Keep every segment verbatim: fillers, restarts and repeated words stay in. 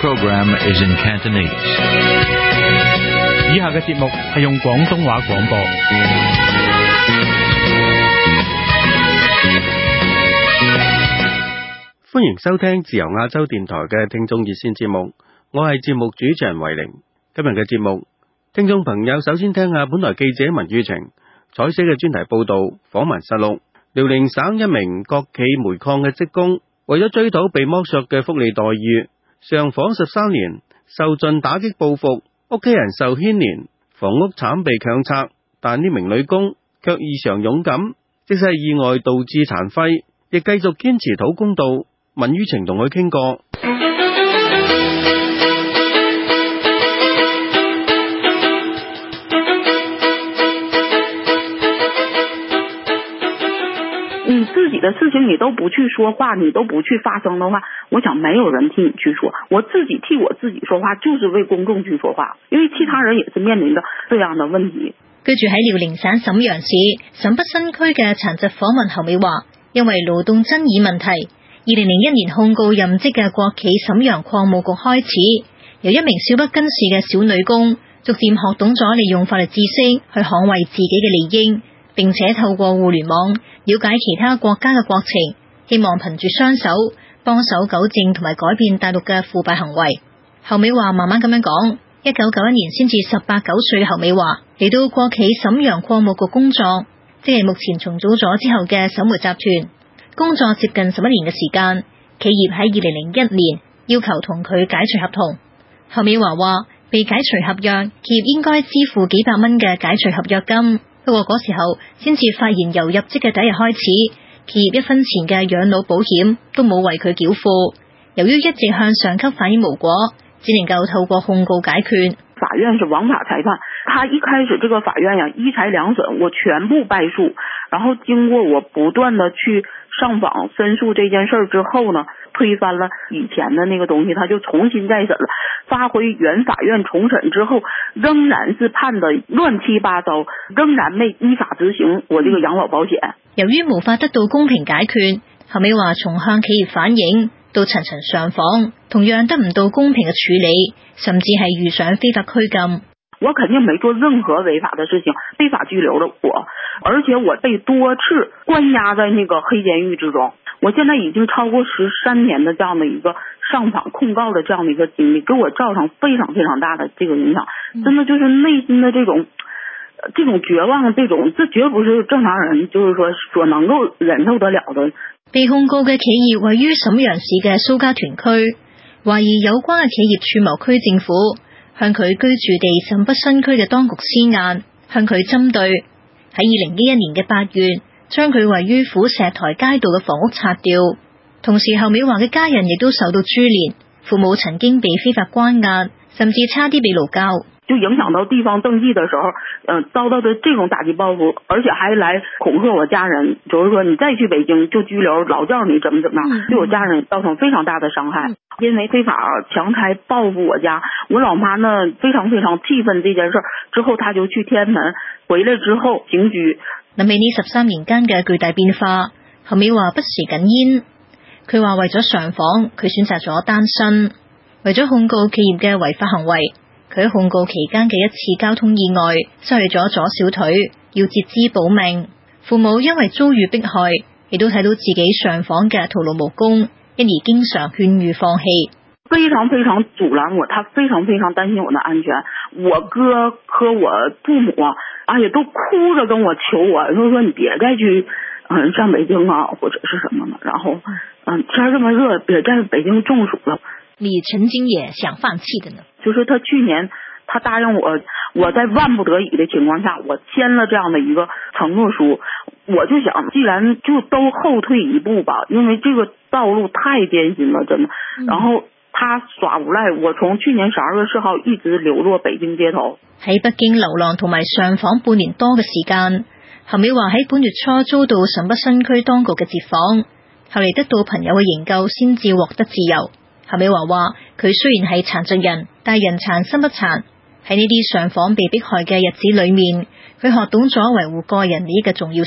program is in Cantonese. 以下嘅節目係用廣東話廣播。 歡迎收聽自由亞洲電台嘅聽眾熱線節目，我係節目主持人維玲。今日嘅節目，聽眾朋友首先聽下本台記者文宇晴採寫嘅專題報道訪問實錄。遼寧省一名國企煤礦嘅職工，為咗追討被剝削嘅福利待遇，上訪十三年，受盡打擊報復，屋企人受牽連，房屋慘被強拆，但呢名女工卻異常勇敢，即使意外導致殘廢，亦繼續堅持討公道。文宇晴同佢傾過。 你自己的事情你都不去說話，你都不去發聲的話，我想沒有人替你去說，我自己替我自己說話，就是為公眾去說話，因為其他人也是面臨着這樣的問題。 居住喺遼寧省瀋陽市瀋北新區嘅殘疾訪問侯美華，因為勞動爭議問題，二零零一年控告任職嘅國企瀋陽礦務局開始，由一名少不更事嘅小女工，逐漸學懂咗利用法律知識去捍衛自己嘅利益，並且透過互聯網了解其他國家嘅國情，希望憑住雙手幫手糾正同埋改變大陸嘅腐敗行為。侯美華慢慢咁樣講，一九九一年先至十八九歲嘅侯美華嚟到國企瀋陽礦務局工作，即係目前重組咗之後嘅瀋煤集團。工作接近十一年嘅時間，企業喺二零零一年要求同佢解除合同。侯美華話，被解除合約，企業應該支付幾百蚊嘅解除合約金。不過嗰時候先至發現，由入職嘅第一日開始，企業一分錢嘅養老保險都冇為佢繳付。由於一直向上級反映無果，只能夠透過控告解決。 法院是王法裁判，他一開始這個法院呀一裁兩審，我全部敗訴。然後經過我不斷的去上訪申訴這件事之後呢，推翻了以前的那個東西，他就重新再審了，發回原法院重審之後，仍然是判的亂七八糟，仍然未依法執行我這個養老保險。 由於無法得到公平解決，侯美華從向企業反映到層層上訪，同樣得唔到公平嘅處理，甚至係遇上非法拘禁。 我肯定沒做任何違法的事情，非法拘留了我，而且我被多次關押在那個黑監獄之中。我現在已經超過十三年的這樣的一個上訪控告的這樣的一個經歷，給我造成非常非常大的這個影響，真的就是內心的這種這種絕望，這種這絕不是正常人就是說所能夠忍受得了的。 被控告嘅企業位於瀋陽市嘅蘇家屯區，懷疑有關嘅企業串謀區政府向佢居住地瀋北新區嘅當局施壓，向佢針對。喺二零一一年嘅八月，將佢位於虎石台街道嘅房屋拆掉。同時，侯美華嘅家人亦都受到株連，父母曾經被非法關押，甚至差啲被勞教。 就影響到地方政績的時候，嗯、呃，遭到的這種打擊報復，而且還來恐嚇我家人，就是說你再去北京就拘留，老叫你怎麼怎麼樣，對我家人造成非常大的傷害。因為非法強拆報復我家，我老媽呢非常非常氣憤這件事，之後她就去天安門，回來之後刑拘。 諗起呢十三年間嘅巨大變化，侯美華不時哽咽。佢話為咗上訪，佢選擇咗單身，為咗控告企業嘅違法行為。佢喺控告期間嘅一次交通意外，失去咗左小腿，要截肢保命。父母因為遭遇迫害，亦都睇到自己上訪嘅徒勞無功，因而經常勸喻放棄。 非常非常阻攔我，他非常非常擔心我的安全。我哥和我父母啊，而且都哭着跟我求我，就說你別再去嗯上北京啊，或者是什麼的。然後嗯天這麼熱，別在北京中暑了。 你曾經也想放棄的呢？ 就是他去年他答應我，我在萬不得已的情況下，我簽了這樣的一個承諾書。我就想，既然就都後退一步吧，因為這個道路太艱辛了，真的。然後他耍無賴，我從去年十二月四號一直流落北京街頭。 喺北京流浪同埋上訪半年多嘅時間，侯美華喺本月初遭到瀋北新區當局嘅截訪，後嚟得到朋友嘅營救，先至獲得自由。侯美華話：佢雖然係殘疾人，但人殘心不殘。喺呢啲上訪被迫害嘅日子裏面，佢學懂咗維護個人利益嘅重要性。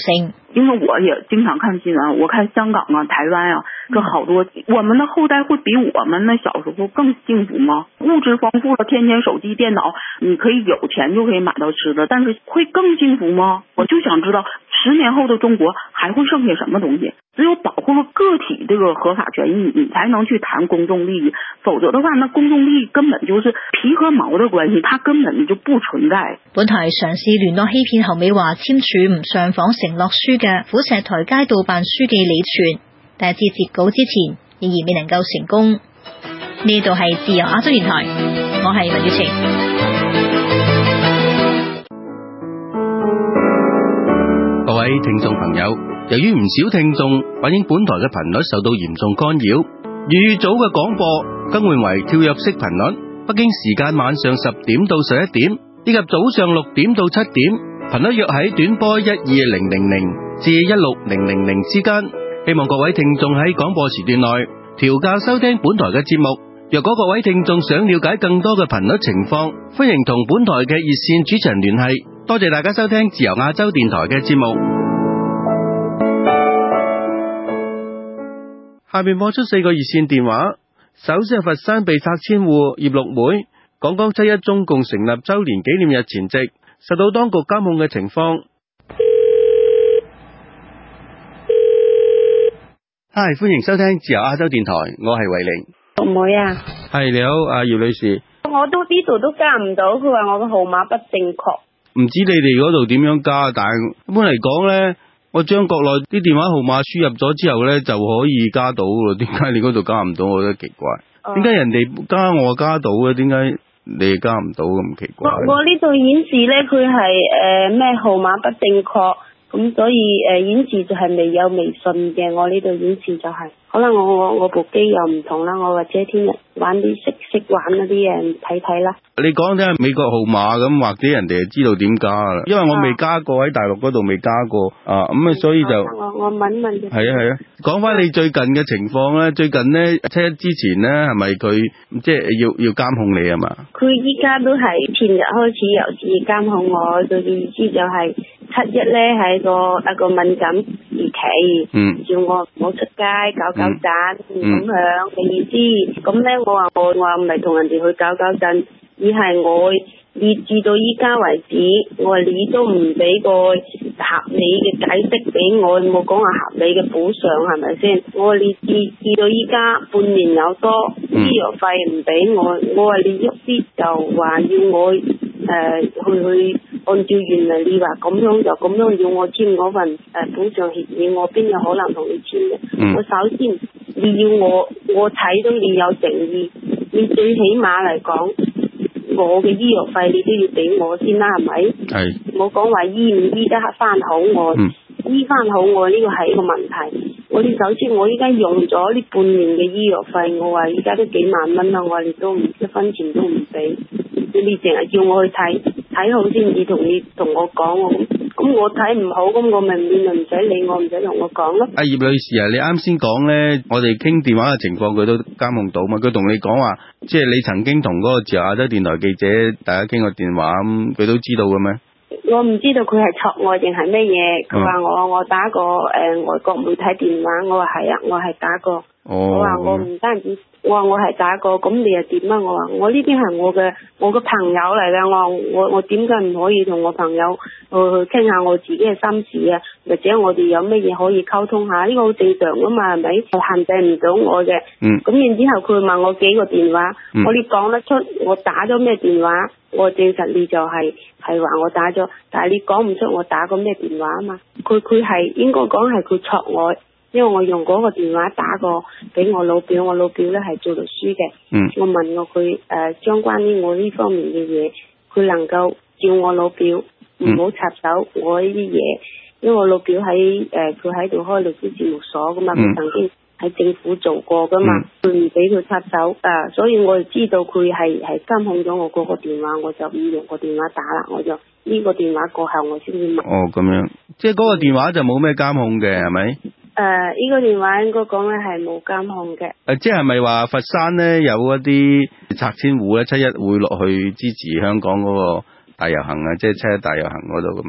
因为我也经常看新闻，我看香港啊、台湾啊，这好多，我们的后代会比我们那小时候更幸福吗？物质丰富了，天天手机、电脑，你可以有钱就可以买到吃的，但是会更幸福吗？我就想知道，十年后的中国还会剩下什么东西？只有保护了个體這個合法權益，你才能去談公眾利益，否則的話，那公眾利益根本就是皮和毛的關係，它根本就不存在。 本台嘗試聯絡欺騙侯美華簽署唔上訪承諾書嘅虎石台街道辦書記李全，但係至截稿之前仍然未能夠成功。呢度係自由亞洲電台，我係文月晴。 各位聽眾朋友，由於唔少聽眾反映本台嘅頻率受到嚴重干擾，粵語組嘅廣播更換為跳躍式頻率，北京時間晚上十點到十一點，以及早上六點到七點，頻率約喺短波一二零零零至一六零零零之間。希望各位聽眾喺廣播時段內調校收聽本台嘅節目。若果各位聽眾想了解更多嘅頻率情況，歡迎同本台嘅熱線主持人聯繫。多謝大家收聽自由亞洲電台嘅節目。下面播出四個熱線電話。首先係佛山被拆遷戶葉六妹，講講七一中共成立周年紀念日前夕受到當局監控嘅情況。嗨，歡迎收聽自由亞洲電台，我係維玲。 六妹啊， 係你好，阿葉女士。 我都呢度都加唔到，佢話我個號碼不正確。 唔知你哋嗰度點樣加，但係一般嚟講呢，我將國內啲電話號碼輸入咗之後呢，就可以加到咯。點解你嗰度加唔到？我覺得奇怪。點解、嗯、人哋加我加到嘅？點解你加唔到咁奇怪？ 我我呢度顯示呢，佢係誒咩號碼不正確，咁所以誒、呃、顯示就係未有微信嘅。我呢度顯示就係、是。可能我我我部機又唔同啦，我或者聽日玩啲識識玩嗰啲嘢睇睇啦。你講聽美國號碼咁，或者人哋就知道點加啦。因為我未加過喺大陸嗰度未加過啊，咁啊所以就我我問問。係啊係啊，講翻你最近嘅情況咧，最近咧七一之前咧係咪佢即係要要監控你啊嘛？佢依家都係前日開始由始監控我，佢嘅意思就係七一咧係個一個敏感時期，嗯，叫我唔好出街搞搞震咁樣嘅意思。咁咧我話我我話唔係同人哋去搞搞震，而係我以至到依家為止，我話你都唔俾個合理嘅解釋俾我，冇講話合理嘅補償係咪先？我話你至至到依家半年有多，醫藥費唔俾我，我話你喐啲就話要我誒、呃、去去按照原嚟你話咁樣就咁樣要我簽嗰份誒補償協議，我邊有可能同你簽嘅？嗯、我首先你要我我睇到你有誠意，你最起碼嚟講，我嘅醫藥費你都要俾我先啦，係咪？係。冇講話醫唔醫得翻好我，嗯、醫翻好我呢個係一個問題。我哋首先我依家用咗呢半年嘅醫藥費，我話依家都幾萬蚊啦，我話你都唔一分錢都唔俾，你淨係叫我去睇睇好先至同你同我講喎。咁我睇唔好，咁我咪唔咪唔使理我，唔使同我講咯。阿葉女士啊，你啱先講咧，我哋傾電話嘅情況佢都監控到嘛？佢同你講話，即係你曾經同嗰個自由亞洲電台記者大家傾過電話，咁佢都知道嘅咩？我唔知道佢係錯我定係咩嘢。佢話我我打過誒、呃、外國媒體電話，我話係啊，我係打過。哦、我話我唔單止，我話我係打過，咁你又點啊？我話我呢邊係我嘅我嘅朋友嚟嘅，我話我我點解唔可以同我朋友去去傾下我自己嘅心事啊？或者我哋有咩嘢可以溝通下？呢個好正常噶嘛，係咪？限制唔到我嘅。嗯。咁然之後佢問我幾個電話，嗯、我哋講得出我打咗咩電話，我證實你就係係話我打咗，但係你講唔出我打過咩電話啊嘛？佢佢係應該講係佢錯我。因為我用嗰個電話打過俾我老表，我老表咧係做律師嘅。嗯。我問過佢誒，將關於我呢方面嘅嘢，佢能夠叫我老表唔好插手我呢啲嘢，因為我老表喺誒佢喺度開律師事務所噶嘛，佢、嗯、曾經喺政府做過噶嘛，佢唔俾佢插手，誒、呃，所以我就知道佢係係監控咗我嗰個電話，我就唔用個電話打啦，我就呢、這個電話過後我先至問。哦，咁樣，即係嗰個電話就冇咩監控嘅，係咪？誒，呢、呃這個電話應該講咧係冇監控嘅。誒、呃，即係咪話佛山咧有一啲拆遷戶咧，七一會落去支持香港嗰個大遊行啊？即係七一大遊行嗰度咁嘅嘢。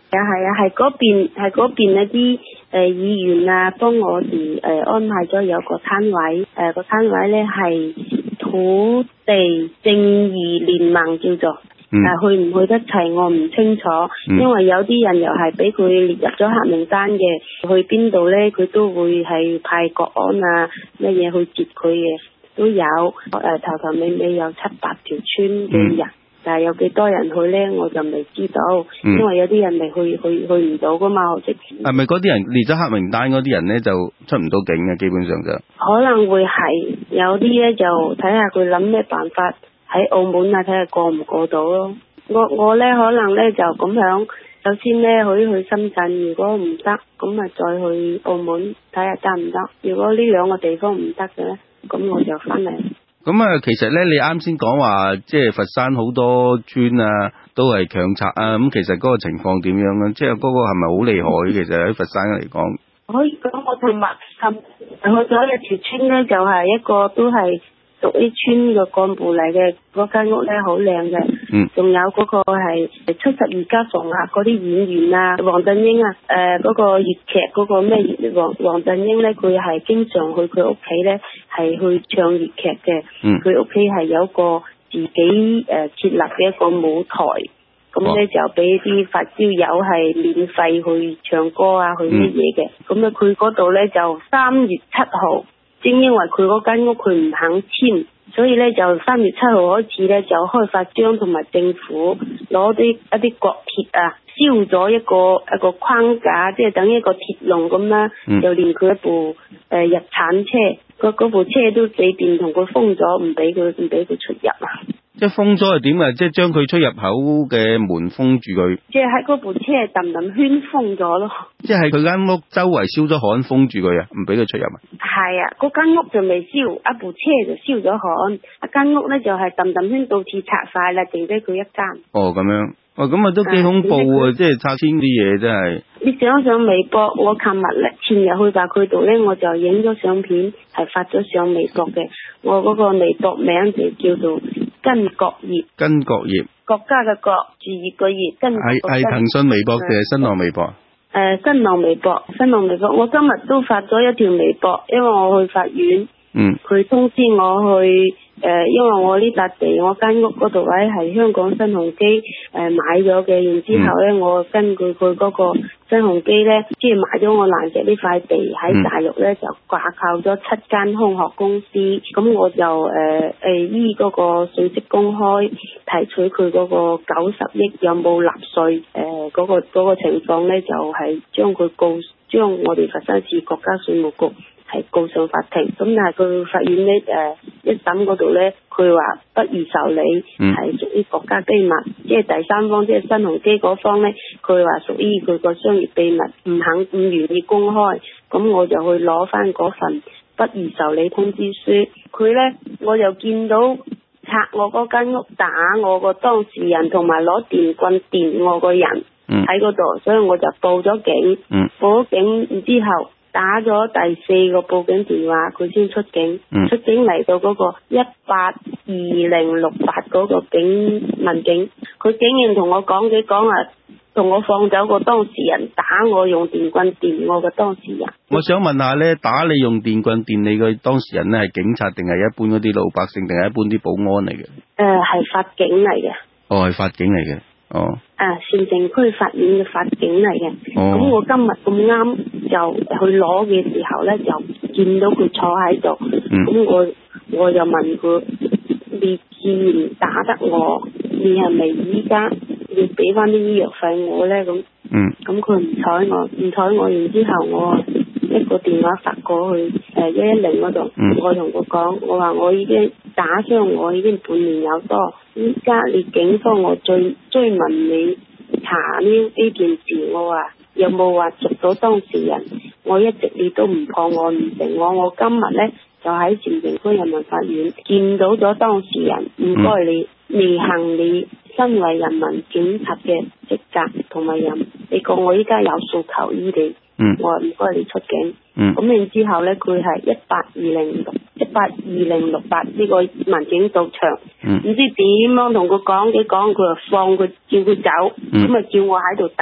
啊係啊，係嗰邊係嗰邊一啲誒議員啊，幫我哋誒、呃、安排咗有個攤位，誒、呃、個攤位咧係土地正義聯盟叫做，嗯、但係去唔去得齊我唔清楚，嗯、因為有啲人又係俾佢列入咗黑名單嘅，去邊度咧佢都會係派國安啊乜嘢去接佢嘅，都有誒、呃、頭頭尾尾有七八條村嘅人。嗯但係有幾多人去咧，我就未知道，嗯、因為有啲人未去去去唔到噶嘛，即係咪嗰啲人列咗黑名單嗰啲人咧就出唔到境嘅，基本上就可能會係有啲咧就睇下佢諗咩辦法喺澳門啊，睇下過唔過到咯。我我咧可能咧就咁樣，首先咧可以去深圳，如果唔得咁啊再去澳門睇下得唔得。如果呢兩個地方唔得嘅咧，咁我就翻嚟。 咁啊，其實咧，你啱先講話，即係佛山好多村啊，都係強拆啊。咁其實嗰個情況點樣咧？即係嗰個係咪好厲害？其實喺佛山嚟講， 可以講我同埋尋去咗一條村咧，就係、是、一個都係屬於村嘅幹部嚟嘅。嗰間屋咧好靚嘅，嗯，仲有嗰個係七十二家房啊，嗰啲演員啊，黃振英啊，誒、呃、嗰、那個粵劇嗰個咩黃黃振英咧，佢係經常去佢屋企咧，係去唱粵劇嘅。嗯，佢屋企係有個自己誒設立嘅一個舞台，咁咧、哦、就俾啲發燒友係免費去唱歌啊，去乜嘢嘅。咁啊、嗯，佢嗰度咧就三月七號，正因為佢嗰間屋佢唔肯遷。所以咧就三月七號開始咧就開發商同埋政府攞啲一啲國鐵啊，燒咗一個一個框架，即係等於一個鐵籠咁啦，嗯、就連佢一部誒、呃、日產車，嗰部車都俾電同佢封咗，唔俾佢唔俾佢出入啊！ 即係封咗係點啊？即係將佢出入口嘅門封住佢。即係喺嗰部車氹氹圈封咗咯。 即係佢間屋周圍燒咗焊封住佢啊，唔俾佢出入啊。 係啊，嗰間屋就未燒，一部車就燒咗焊，一間屋咧就係氹氹圈到處拆晒啦，剩低佢一間。 哦，咁樣，哦咁啊都幾恐怖啊！即係拆遷啲嘢真係。 你上上微博，我琴日咧前日去白佢度咧，我就影咗相片，係發咗上微博嘅。我嗰個微博名就叫做根國業。根國業。國家嘅國，住業個業。根國業。 係係騰訊微博定係新浪微博？ 誒、呃，新浪微博，新浪微博。我今日都發咗一條微博，因為我去法院。嗯。佢通知我去。誒、呃，因為我呢笪地，我間屋嗰度位係香港新鴻基誒、呃、買咗嘅，然之後咧，嗯、我根據佢嗰個新鴻基咧，即係買咗我蘭石呢塊地喺大陸咧，就掛靠咗七間空殼公司，咁我就誒誒依嗰個信息公開提取佢嗰個九十億有冇納稅誒嗰個、嗰個情況咧，就係、是、將佢告將我哋佛山市國家稅務局。係告上法庭，咁但係佢法院咧誒、呃、一審嗰度咧，佢話不予受理，係屬於國家機密，即係第三方，即係新鴻基嗰方咧，佢話屬於佢個商業秘密，唔肯唔願意公開，咁我就去攞翻嗰份不予受理通知書。佢咧我又見到拆我嗰間屋打我個當事人，同埋攞電棍電我個人喺嗰度，所以我就報咗警，嗯、報咗警然之後。打咗第四個報警電話，佢先出警。嗯、出警嚟到嗰個一八二零六八嗰個警民警，佢竟然同我講幾講啊，同我放走個當事人，打我用電棍電我個當事人。 我想問下咧，打你用電棍電你個當事人咧，係警察定係一般嗰啲老百姓，定係一般啲保安嚟嘅？誒、 呃，係法警嚟嘅。 哦，係法警嚟嘅。哦。 啊，善城區法院嘅法警嚟嘅。哦。咁我今日咁啱就去攞嘅時候咧，就見到佢坐喺度。嗯。咁我我就問佢：你既然打得我，你係咪依家要俾翻啲醫藥費我咧？咁。嗯。咁佢唔睬我，唔睬我，然之後我一個電話發過去誒一一零嗰度，嗯、我同佢講，我話我已經打傷我已經半年有多，依家你警方我追追問你查呢呢件事，我話有冇話捉到當事人？我一直你都唔破案唔成我，我今日咧就喺禪城區人民法院見到咗當事人，唔該你履行你身為人民警察嘅職責同埋任，你講我依家有訴求於你。嗯，我話唔該你出境。嗯，咁然之後咧，佢係一八二零六一八二零六八呢個民警到場。嗯，唔知點樣同佢講幾講，佢就放佢叫佢走，咁啊、嗯、叫我喺度等。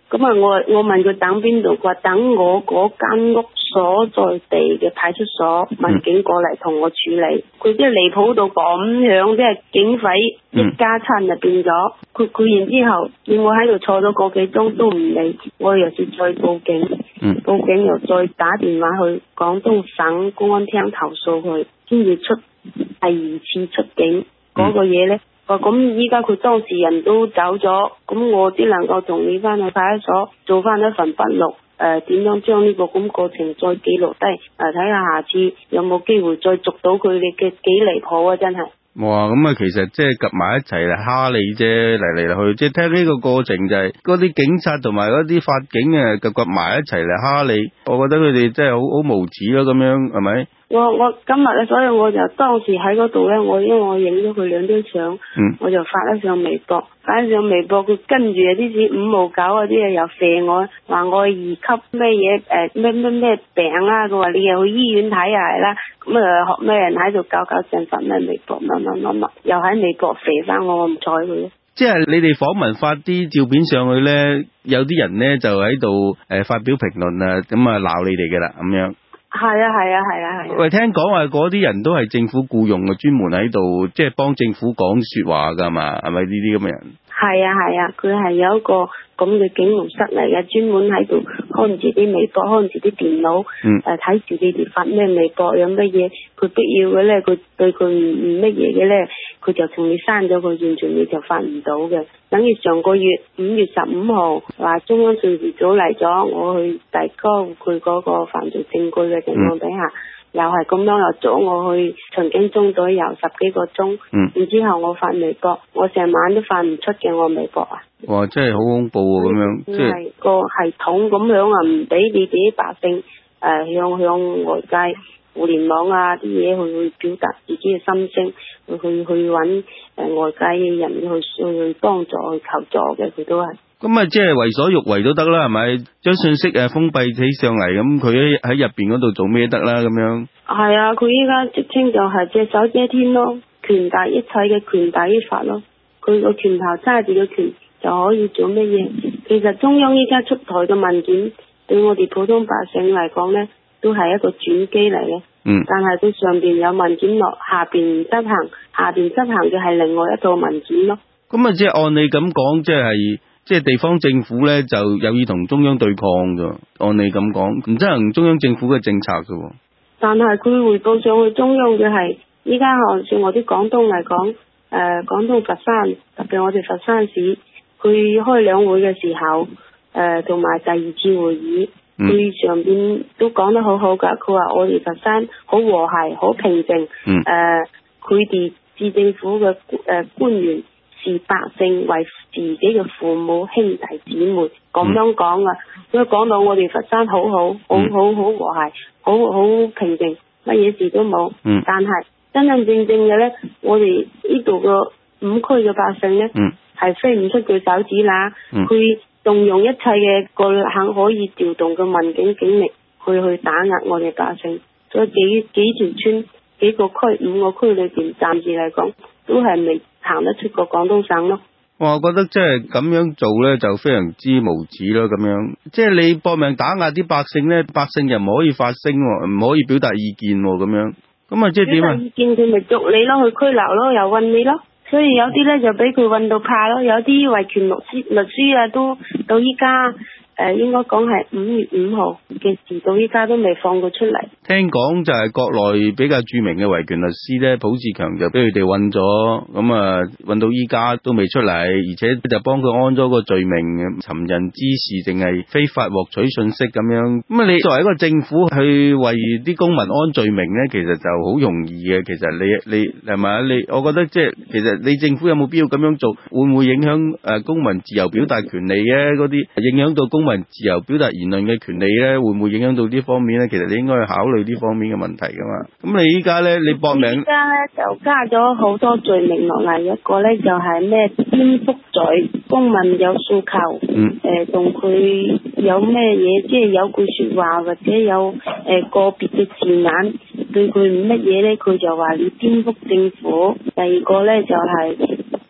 咁啊，我我問佢等邊度，佢話等我嗰間屋所在地嘅派出所民警過嚟同我處理。佢即係離譜到咁樣，即係警匪一家親就變咗。佢佢然之後要我喺度坐咗個幾鐘都唔理，我又是再報警，報警又再打電話去廣東省公安廳投訴佢，先至出第二次出境嗰個嘢呢。咁依家佢當事人都走咗，咁我只能夠同你翻去派出所做翻一份筆錄，誒、呃、點樣將呢個咁過程再記錄低，誒睇下下次有冇機會再捉到佢哋嘅幾離譜啊！真係。 哇，咁啊，其實即係夾埋一齊嚟蝦你啫，嚟嚟去去，即係聽呢個過程就係嗰啲警察同埋嗰啲法警啊，夾夾埋一齊嚟蝦你，我覺得佢哋真係好好無恥咯，咁樣係咪？ 我我今日咧，所以我就當時喺嗰度咧，我因為我影咗佢兩張相，嗯、我就發咗上微博，發咗上微博，佢跟住啊啲五毛九嗰啲啊又射我，話我二級咩嘢誒咩咩咩病啦，佢話你又去醫院睇下係啦，咁啊學咩人喺度搞搞震發咩微博乜乜乜乜，又喺微博射翻我，我唔睬佢。 即係你哋訪問發啲照片上去咧，有啲人咧就喺度誒發表評論啊，咁啊鬧你哋嘅啦，咁樣。 係啊係啊係啊係。 喂，聽講話嗰啲人都係政府僱用嘅，專門喺度即係幫政府講說話噶嘛，係咪呢啲咁嘅人？係啊係啊，佢係有一個咁嘅警務室嚟嘅，專門喺度看住啲微博，看住啲電腦，誒睇住你哋發咩微博有乜嘢，佢必要嘅咧，佢對佢唔唔乜嘢嘅咧，佢就同你刪咗佢，完全你就發唔到嘅。等於上個月五月十五號話中央政治組嚟咗，我去提交佢嗰個犯罪證據嘅情況底下。嗯又係咁樣又阻我去巡警中隊遊十幾個鐘，嗯、然之後我發微博，我成晚都發唔出嘅我微博啊！哇，真係好恐怖啊！咁樣，即係個系統咁樣啊，唔俾你哋啲百姓誒、呃、向向外界互聯網啊啲嘢去去表達自己嘅心聲，去去去揾誒外界嘅人去去幫助去求助嘅，佢都係。咁啊，即係為所欲為都得啦，係咪？將信息誒封閉起上嚟，咁佢喺喺入邊嗰度做咩得啦？咁樣。係啊，佢依家直稱就係隻手遮天咯，權大一切嘅權大於法咯。佢個拳頭揸住個權就可以做乜嘢？其實中央依家出台嘅文件，對我哋普通百姓嚟講呢，都係一個轉機嚟嘅。嗯。但係佢上邊有文件落，下邊唔執行，下邊執行嘅係另外一套文件咯。咁啊，即係按你咁講，即係。即係地方政府咧，就有意同中央對抗㗎。按你咁講，唔執行中央政府嘅政策㗎。但係佢匯報上去中央嘅係，依家好似我啲廣東嚟講，誒、呃、廣東佛山，特別我哋佛山市，佢開兩會嘅時候，誒同埋第二次會議，佢、嗯、上邊都講得好好㗎。佢話我哋佛山好和諧，好平靜。嗯。誒、呃，佢哋市政府嘅誒、呃、官員。視百姓為自己嘅父母兄弟姊妹咁樣講啊，所以講到我哋佛山好好，好好好和諧，好好平靜，乜嘢事都冇。嗯、但係真真正正嘅咧，我哋呢度個五區嘅百姓咧，係飛唔出佢手指啦。佢、嗯、動用一切嘅個肯可以調動嘅民警警力去去打壓我哋百姓，所以幾幾條村、幾個區、五個區裏邊，暫時嚟講都係未行得出個廣東省咯。我覺得即係咁樣做咧，就非常之無恥咯。咁樣即係你搏命打壓啲百姓咧，百姓又唔可以發聲，唔可以表達意見咁樣。咁啊，即係點啊？意見佢咪捉你咯，去拘留咯，又韞你咯。所以有啲咧就俾佢韞到怕咯，有啲維權律師律師啊，都到依家。誒、呃，應該講係五月五號嘅事，到依家都未放過出嚟。聽講就係國內比較著名嘅維權律師咧，浦志強就俾佢哋韞咗，咁啊韞到依家都未出嚟，而且就幫佢安咗個罪名，尋人滋事定係非法獲取信息咁樣。咁啊，你作為一個政府去為啲公民安罪名咧，其實就好容易嘅。其實你你係咪啊？你我覺得即係其實你政府有冇必要咁樣做？會唔會影響誒公民自由表達權利嘅嗰啲？影響到公民自由表達言論嘅權利咧，會唔會影響到呢方面咧？其實你應該去考慮呢方面嘅問題噶嘛。咁你依家咧，你搏命依家咧就加咗好多罪名落嚟，一個咧就係咩顛覆罪，公民有訴求，嗯，誒同佢有咩嘢，即係有句說話或者有誒、呃、個別嘅字眼對佢乜嘢咧，佢就話你顛覆政府。第二個咧就係、是。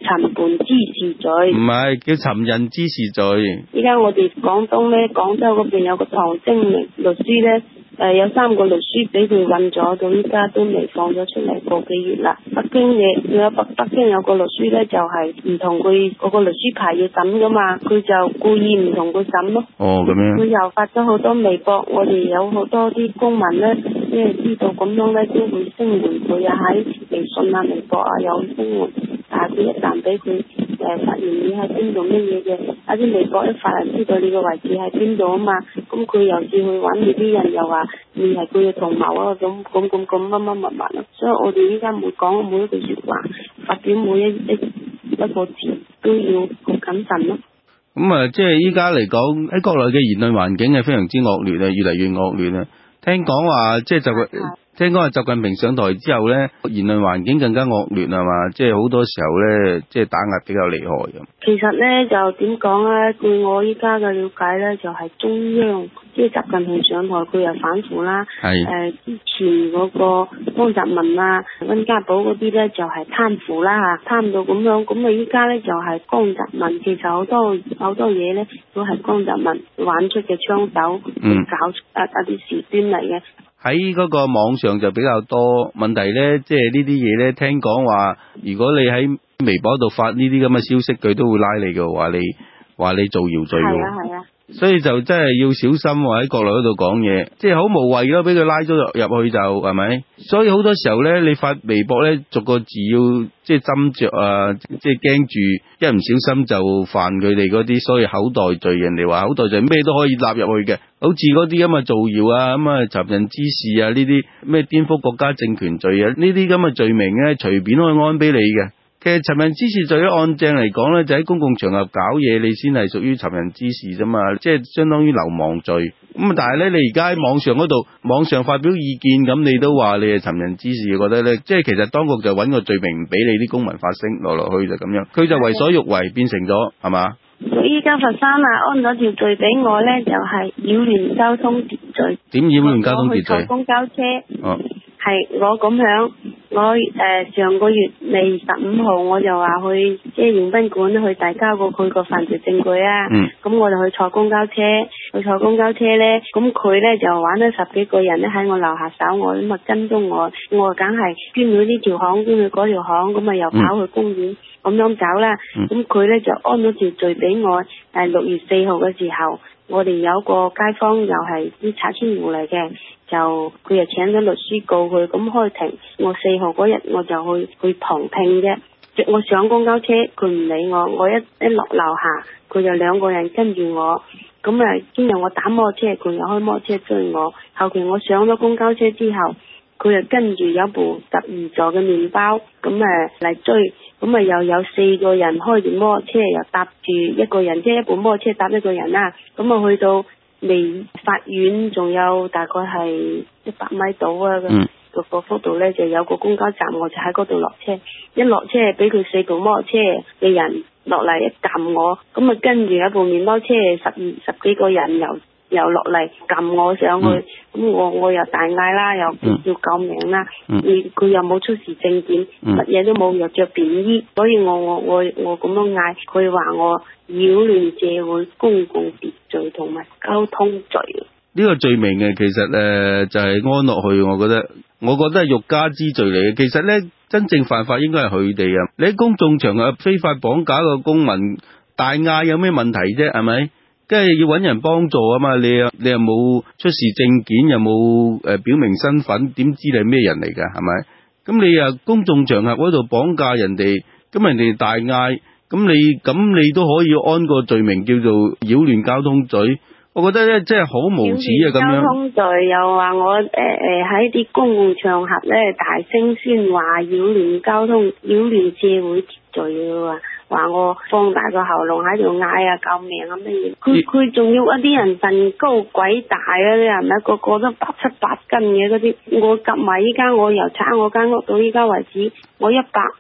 尋叛滋事罪。 唔係叫尋釁滋事罪。 依家我哋廣東咧，廣州嗰邊有個唐晶律律師咧。誒、呃，有三個律師俾佢困咗，到依家都未放咗出嚟，個幾月啦。北京嘅有北北京有個律師咧，就係唔同佢嗰個律師牌要審噶嘛，佢就故意唔同佢審咯。 哦，咁樣。 佢又發咗好多微博，我哋有好多啲公民咧，即係知道咁樣咧，都會聲援佢啊，喺微信啊、微博啊有聲援。但係佢一旦俾佢誒發現你喺邊度乜嘢嘅，喺啲微博一發人知道你個位置喺邊度啊嘛，咁佢又至去揾你啲人又話。你係佢嘅同謀啊，咁咁咁咁乜乜乜乜咯，所以我哋依家每講每一句說話，發表每一一一個字都要好謹慎咯。 咁啊，即係依家嚟講喺國內嘅言論環境係非常之惡劣啊，越嚟越惡劣啊。聽講話即係就聽講話習近平上台之後咧，言論環境更加惡劣係嘛，即係好多時候咧，即係打壓比較厲害咁。 其實咧就點講咧？據我依家嘅了解咧，就係、是、中央即係習近平上台，佢又反腐啦。係。誒、呃，之前嗰個江澤民啊、溫家寶嗰啲咧，就係、是、貪腐啦嚇，貪到咁樣。咁啊，依家咧就係、是、江澤民，其實好多好多嘢咧都係江澤民玩出嘅槍手，嗯，搞出一一啲事端嚟嘅。 喺嗰個網上就比較多問題咧，即係呢啲嘢咧，聽講話，如果你喺微博度發呢啲咁嘅消息，佢都會拉你嘅，話你話你造謠罪。係啊係啊。所以就真係要小心喎，喺國內嗰度講嘢，即係好無謂咯，俾佢拉咗入入去就係咪？所以好多時候咧，你發微博咧，逐個字要即係斟酌啊，即係驚住一唔小心就犯佢哋嗰啲所謂口袋罪。人哋話口袋罪咩都可以納入去嘅，好似嗰啲咁嘅造謠啊，咁啊尋釁滋事啊，呢啲咩顛覆國家政權罪啊，呢啲咁嘅罪名咧，隨便可以安俾你嘅。其實尋釁滋事罪咧，按正嚟講咧，就喺公共場合搞嘢，你先係屬於尋釁滋事啫嘛，即係相當於流氓罪。咁但係咧，你而家喺網上嗰度，網上發表意見，咁你都話你係尋釁滋事，覺得咧，即係其實當局就揾個罪名唔俾你啲公民發聲，落落去就咁樣，佢就為所欲為，變成咗係嘛？ 依家佛山啊，安咗條罪俾我咧，就係擾亂交通秩序。點擾亂交通秩序？我去坐公交車。哦。係我咁樣，我誒、呃、上個月未十五號我就話去即係迎賓館去遞交過佢個犯罪證據啊。嗯。咁我就去坐公交車，去坐公交車咧，咁佢咧就玩咗十幾個人咧喺我樓下搜我，咁啊跟蹤我，我梗係捐去呢條巷，捐去嗰條巷，咁啊又跑去公園咁、嗯、樣走啦。咁佢咧就安咗條罪俾我，誒六月四號嘅時候。我哋有個街坊又係啲拆遷戶嚟嘅，就佢又請咗律師告佢，咁開庭。我四號嗰日我就去去旁聽啫。我上公交車佢唔理我，我一一落樓下佢就兩個人跟住我，咁啊今日我打摩托車，佢又開摩托車追我。後期我上咗公交車之後，佢就跟住有部十二座嘅麵包，咁誒嚟追。咁啊，又有四個人開住摩托車，又搭住一個人，即係一部摩托車搭一個人啦。咁啊，去到離法院仲有大概係一百米到啊。嗯。個個幅度咧就有個公交站，我就喺嗰度落車。一落車俾佢四部摩托車嘅人落嚟一撳我，咁啊跟住有部麵包車十二十幾個人又又落嚟撳我上去，咁、嗯、我我又大嗌啦，又叫救命啦，佢、嗯、又冇出示證件，乜、嗯、嘢都冇，又着便衣，所以我我我我咁樣嗌，佢話我擾亂社會公共秩序同埋交通罪。呢個罪名嘅其實誒、呃、就係、是、安落去，我覺得我覺得係欲加之罪嚟嘅。其實咧真正犯法應該係佢哋啊！你喺公眾場合非法綁架個公民，大嗌有咩問題啫？係咪？梗係要揾人幫助啊嘛！你又你又冇出示證件，又冇誒表明身份，點知你係咩人嚟㗎？係咪？咁你又公眾場合嗰度綁架人哋，咁人哋大嗌，咁你咁你都可以安個罪名叫做擾亂交通罪。我覺得咧，真係好無恥啊！咁樣。交通罪又話我誒誒喺啲公共場合咧大聲喧話，擾亂交通，擾亂社會秩序啊！話我放大個喉嚨喺度嗌啊救命啊乜嘢？佢佢仲要一啲人身高鬼大啊！你係咪個個都八七八斤嘅嗰啲？我夾埋依家我由拆我間屋到依家為止，我一百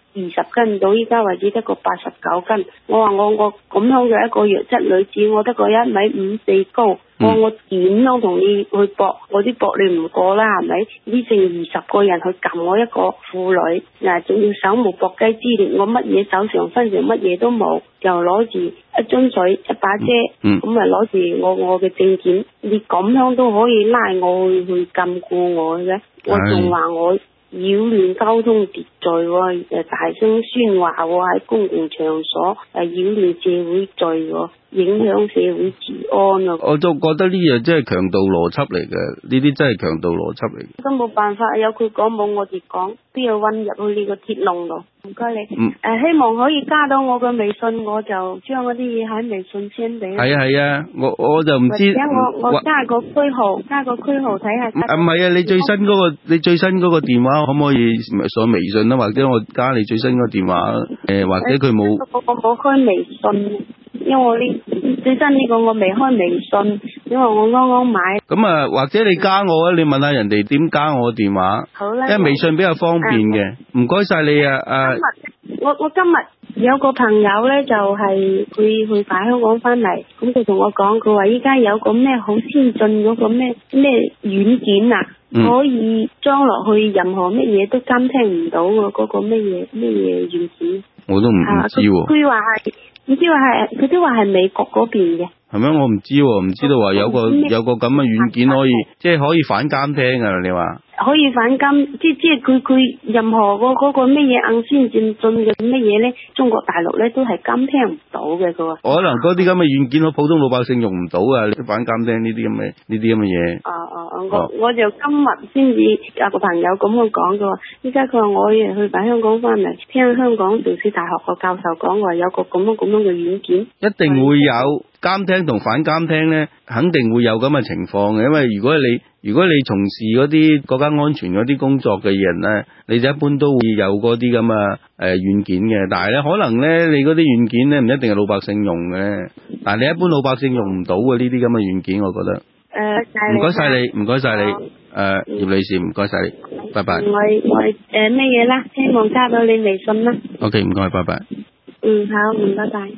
二十斤到依家為止得個八十九斤。我話我我咁樣嘅一個弱質女子，我得個一米五四高，我話我點樣同你去搏？我啲搏你唔過啦，係咪？呢剩二十個人去撳我一個婦女，嗱仲要手無縛雞之力，我乜嘢手上身上乜嘢都冇，就攞住一樽水一把遮，咁咪攞住我我嘅證件，你咁樣都可以拉我去去禁錮我嘅？我仲話我擾亂交通秩序喎，誒大聲宣話喎，喺公共場所誒擾亂社會罪喎，影響社會治安啊！ 我就覺得呢樣真係強盜邏輯嚟嘅，呢啲真係強盜邏輯嚟嘅。 都冇辦法，有佢講冇我哋講，都要混入去呢個鐵籠度。唔該你，誒、嗯呃、希望可以加到我嘅微信，我就將嗰啲嘢喺微信 send 俾你。係啊係啊，我我就唔知。而家我我加個區號，加個區號睇下。啊唔係啊，你最新嗰、嗰個你最新嗰個電話可唔可以上微信啊？或者我加你最新嗰個電話？誒、呃、或者佢冇。我我冇開微信。因為我呢最新呢個我未開微信，因為我啱啱買。咁啊，或者你加我啊，你問下人哋點加我電話。好啦。因為微信比較方便嘅。唔該晒你啊，啊。今日我我今日有個朋友咧，就係佢去返香港翻嚟，咁佢同我講，佢話依家有個咩好先進嗰個咩咩軟件啊，嗯、可以裝落去任何乜嘢都監聽唔到嘅嗰個乜嘢乜嘢軟件。我都唔知喎。佢話係。唔知話係，佢都話係美國嗰邊嘅。係咩？我唔知喎，唔知道話有個有個咁嘅軟件可以，即係可以反監聽啊！你話？可以反監，即即係佢佢任何個嗰個乜嘢硬先進進嘅乜嘢咧，中國大陸咧都係監聽唔到嘅。佢話可能嗰啲咁嘅軟件，普通老百姓用唔到啊！反監聽呢啲咁嘅呢啲咁嘅嘢。哦哦，我、哦、我就今日先至有個朋友咁樣講嘅喎，依家佢話我去返香港翻嚟，聽香港城市大學個教授講話有個咁樣咁樣嘅軟件，一定會有。監聽同反監聽咧，肯定會有咁嘅情況嘅，因為如果你如果你從事嗰啲國家安全嗰啲工作嘅人咧，你就一般都會有嗰啲咁嘅誒軟件嘅，但係咧可能咧你嗰啲軟件咧唔一定係老百姓用嘅，但係你一般老百姓用唔到嘅呢啲咁嘅軟件，我覺得。誒，唔該晒你，唔該晒你，誒、呃，葉女士，唔該晒你，拜拜。我我誒咩嘢啦？希望加到你微信啦。OK，唔該，拜拜。嗯，好，嗯，拜拜。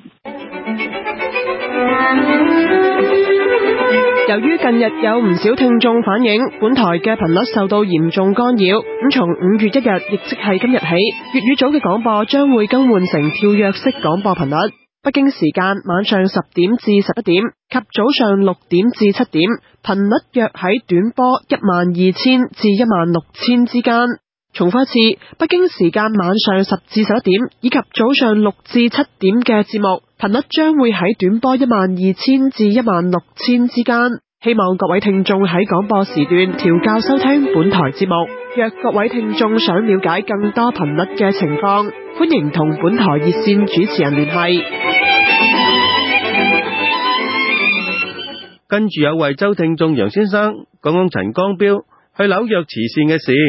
由於近日有唔少聽眾反映本台嘅頻率受到嚴重干擾，咁從五月一日，亦即係今日起，粵語組嘅廣播將會更換成跳躍式廣播頻率。北京時間晚上十點至十一點及早上六點至七點，頻率約喺短波一萬二千至一萬六千之間。重複一次，北京時間晚上十至十一點以及早上六至七點嘅節目頻率將會喺短波一萬二千至一萬六千之間。希望各位聽眾喺廣播時段調校收聽本台節目。若各位聽眾想了解更多頻率嘅情況，歡迎同本台熱線主持人聯繫。 跟住有惠州聽眾楊先生講講陳光標去紐約慈善嘅事。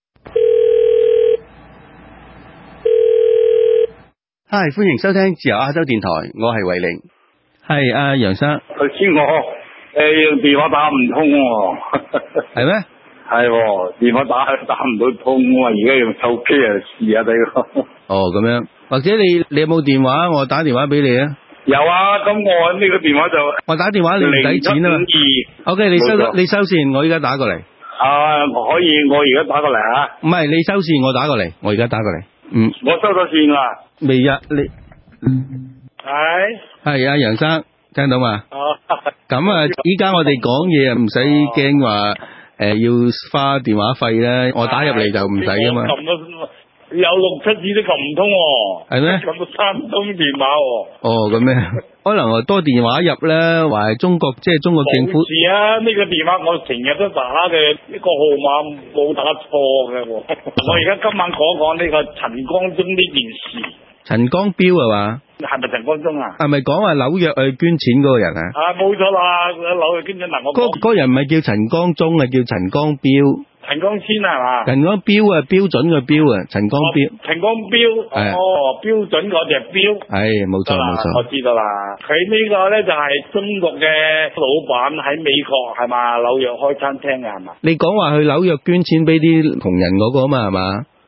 嗨，歡迎收聽自由亞洲電台，我係維寧。係阿楊生， 頭先我誒用電話打唔通喎， 係咩？ 係電話打打唔到通啊！而家用手機啊試下睇。 哦，咁樣，或者你你有冇電話？我打電話俾你啊。 有啊，咁我呢個電話就我打電話你唔使錢啊嘛。O K，你收你收線，我而家打過嚟。 啊，可以，我而家打過嚟啊。唔係你收線，我打過嚟，我而家打過嚟。嗯， 我收咗線啦。 未啊，你係係啊，楊生聽到嘛？哦，咁啊，依家我哋講嘢啊，唔使驚話誒要花電話費咧，我打入嚟就唔使噶嘛。 有六七次都撳唔通喎， 係咩？ 撳到三通電話喎。 哦，咁咩？可能我多電話入咧，話係中國即係、就是、中國政府。冇事啊，呢、這個電話我成日都打嘅，呢、這個號碼冇打錯嘅。我而家今晚講講呢個陳光忠呢件事。陳光標係嘛？係咪陳光忠啊？係咪講話紐約去捐錢嗰個人啊？啊，冇錯啦，紐約捐錢嗱我。嗰嗰人唔係叫陳光忠，係叫陳光標。陳光謙係嘛？陳光標啊，標準嘅標啊，陳光標。陳光標，哦，標準嗰隻標。係，冇錯冇錯。我知道啦，佢呢個咧就係中國嘅老闆喺美國係嘛？紐約開餐廳嘅係嘛？你講話去紐約捐錢俾啲窮人嗰個啊嘛係嘛？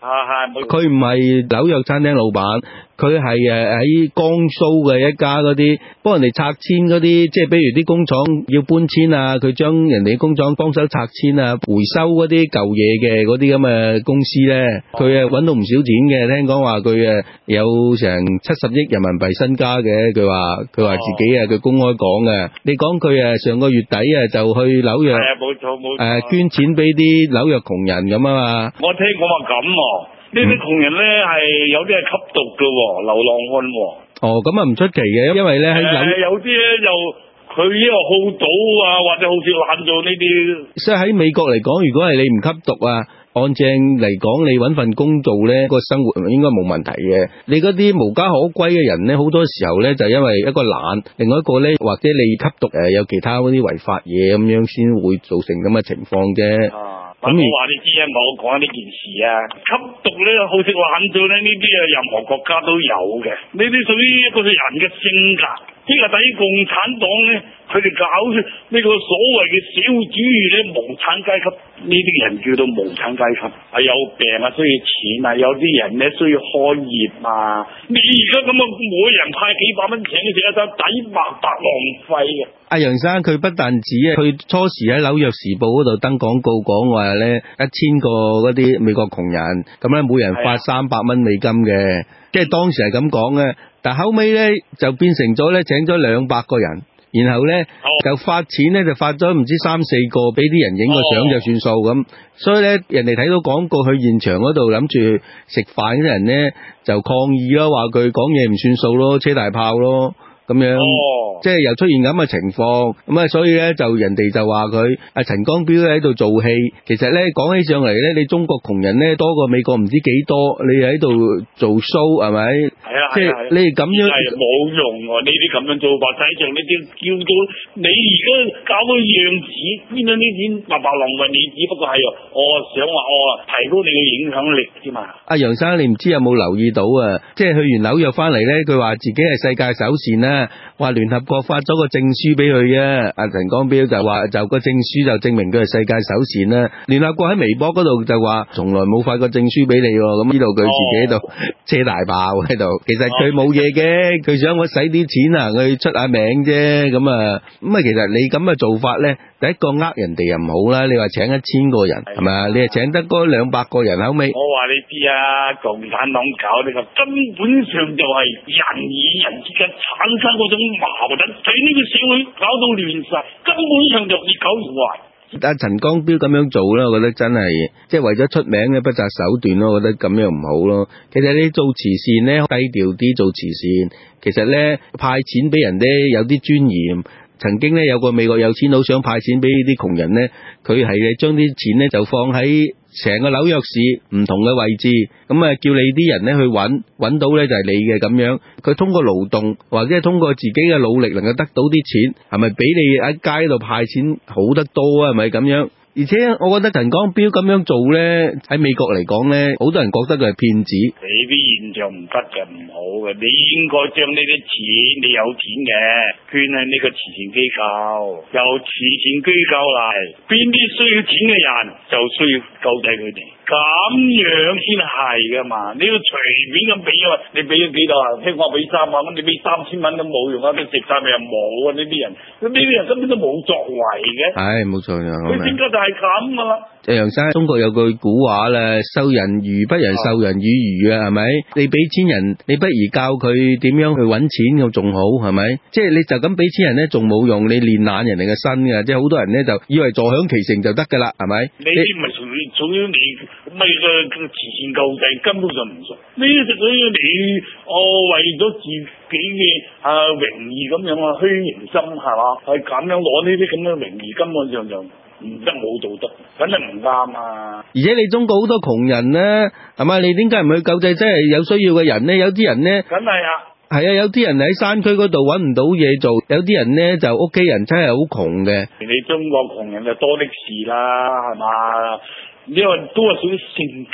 啊係， 佢唔係紐約餐廳老闆，佢係誒喺江蘇嘅一家嗰啲幫人哋拆遷嗰啲，即係比如啲工廠要搬遷啊，佢將人哋工廠幫手拆遷啊，回收嗰啲舊嘢嘅嗰啲咁嘅公司咧，佢誒搵到唔少錢嘅，聽講話佢誒有成七十億人民幣身家嘅，佢話佢話自己啊，佢公開講嘅。你講佢誒上個月底啊就去紐約， 係啊冇錯冇錯， 誒捐錢俾啲紐約窮人咁啊嘛。 我聽講話咁喎，呢啲窮人咧係有啲係吸毒嘅喎，流浪漢喎。 哦，咁啊唔出奇嘅，因為咧喺紐有啲咧就佢因為好賭啊，或者好似懶做呢啲。 所以喺美國嚟講，如果係你唔吸毒啊，按正嚟講，你揾份工做咧，個生活應該冇問題嘅。你嗰啲無家可歸嘅人咧，好多時候咧就因為一個懶，另外一個咧或者你吸毒誒有其他嗰啲違法嘢咁樣，先會造成咁嘅情況啫。 啊咁我話你知啊，我講呢件事啊，吸毒咧好似懶做咧，呢啲啊任何國家都有嘅，呢啲屬於一個人嘅性格。即係等於共產黨咧，佢哋搞呢個所謂嘅小主義咧，無產階級呢啲人叫做無產階級，係有病啊，需要錢啊，有啲人咧需要開業啊。你而家咁啊，每人派幾百蚊請你食一餐，抵白白浪費嘅。 阿楊生佢不但止啊，佢初時喺紐約時報嗰度登廣告講話咧，一千個嗰啲美國窮人，咁咧每人發三百蚊美金嘅，即係當時係咁講嘅。但後尾咧就變成咗咧請咗兩百個人，然後咧、哦、就發錢咧就發咗唔知三四個俾啲人影個相就算數咁、哦，所以咧人哋睇到廣告去現場嗰度諗住食飯啲人咧就抗議咯，話佢講嘢唔算數咯，車大炮咯。咁樣，哦、即係又出現咁嘅情況，咁啊，所以咧就人哋就話佢阿陳光標喺度做戲，其實咧講起上嚟咧，你中國窮人咧多過美國唔知幾多，你喺度做 show 係咪？係啊，即係你咁樣係冇用喎，呢啲咁樣做法，實際上呢啲叫到你而家搞個樣子，邊度呢啲白白浪費，你只不過係我想話我提高你嘅影響力啫嘛。 阿楊生，你唔知有冇留意到啊？即係去完紐約翻嚟咧，佢話自己係世界首善啦。話聯合國發咗個證書俾佢嘅，阿陳光標就話就個證書就證明佢係世界首善啦。聯合國喺微博嗰度就話從來冇發過證書俾你，咁呢度佢自己喺度車大炮喺度。其實佢冇嘢嘅，佢想我使啲錢啊，去出下名啫。咁啊，咁啊，其實你咁嘅做法咧，第一個呃人哋又唔好啦。你話請一千個人係咪啊？你係請得嗰兩百個人後尾。 我話你知啊，共產黨搞呢個根本上就係人與人之間產生嗰種矛盾，喺呢個社會搞到亂晒，根本上就越搞越壞。 阿陳光標咁樣做咧，我覺得真係即係為咗出名嘅不擇手段咯，我覺得咁樣唔好咯。其實你做慈善咧，低調啲做慈善，其實咧派錢俾人咧有啲尊嚴。曾經咧有個美國有錢佬想派錢俾啲窮人咧，佢係將啲錢咧就放喺成個紐約市唔同嘅位置，咁啊叫你啲人咧去揾，揾到咧就係你嘅咁樣。佢通過勞動或者係通過自己嘅努力能夠得到啲錢，係咪比你喺街度派錢好得多啊？係咪咁樣？而且我覺得陳光標咁樣做咧，喺美國嚟講咧，好多人覺得佢係騙子。 你啲現象唔得嘅，唔好嘅，你應該將呢啲錢，你有錢嘅捐喺呢個慈善機構，由慈善機構嚟，邊啲需要錢嘅人就需要救濟佢哋，咁樣先係噶嘛。你要隨便咁俾啊，你俾咗幾多啊？聽話俾三萬蚊，你俾三千蚊都冇用啊！你食晒咪又冇啊？呢啲人，咁呢啲人根本都冇作為嘅。 係冇錯啊， 佢點解就係咁噶啦？ 謝楊生，中國有句古話啦，授人魚不人授人以漁啊，係咪？你俾錢人，你不如教佢點樣去搵錢又仲好，係咪？即係你就咁俾錢人咧，仲冇用，你練爛人哋嘅身嘅，即係好多人咧就以為坐享其成就得噶啦，係咪？ 呢啲唔係屬於屬於你咩嘅慈善救濟，根本就唔熟。呢啲屬於你哦為咗自己嘅啊榮譽咁樣啊虛榮心係嘛？係咁樣攞呢啲咁嘅榮譽，根本上就唔得，冇道德，梗係唔啱啊！ 而且你中國好多窮人咧，係咪？你點解唔去救濟真係有需要嘅人咧？有啲人咧， 梗係啊，係啊， 有啲人喺山區嗰度搵唔到嘢做，有啲人咧就屋企人真係好窮嘅。 你中國窮人就多的是啦，係嘛？呢個都係屬於性格。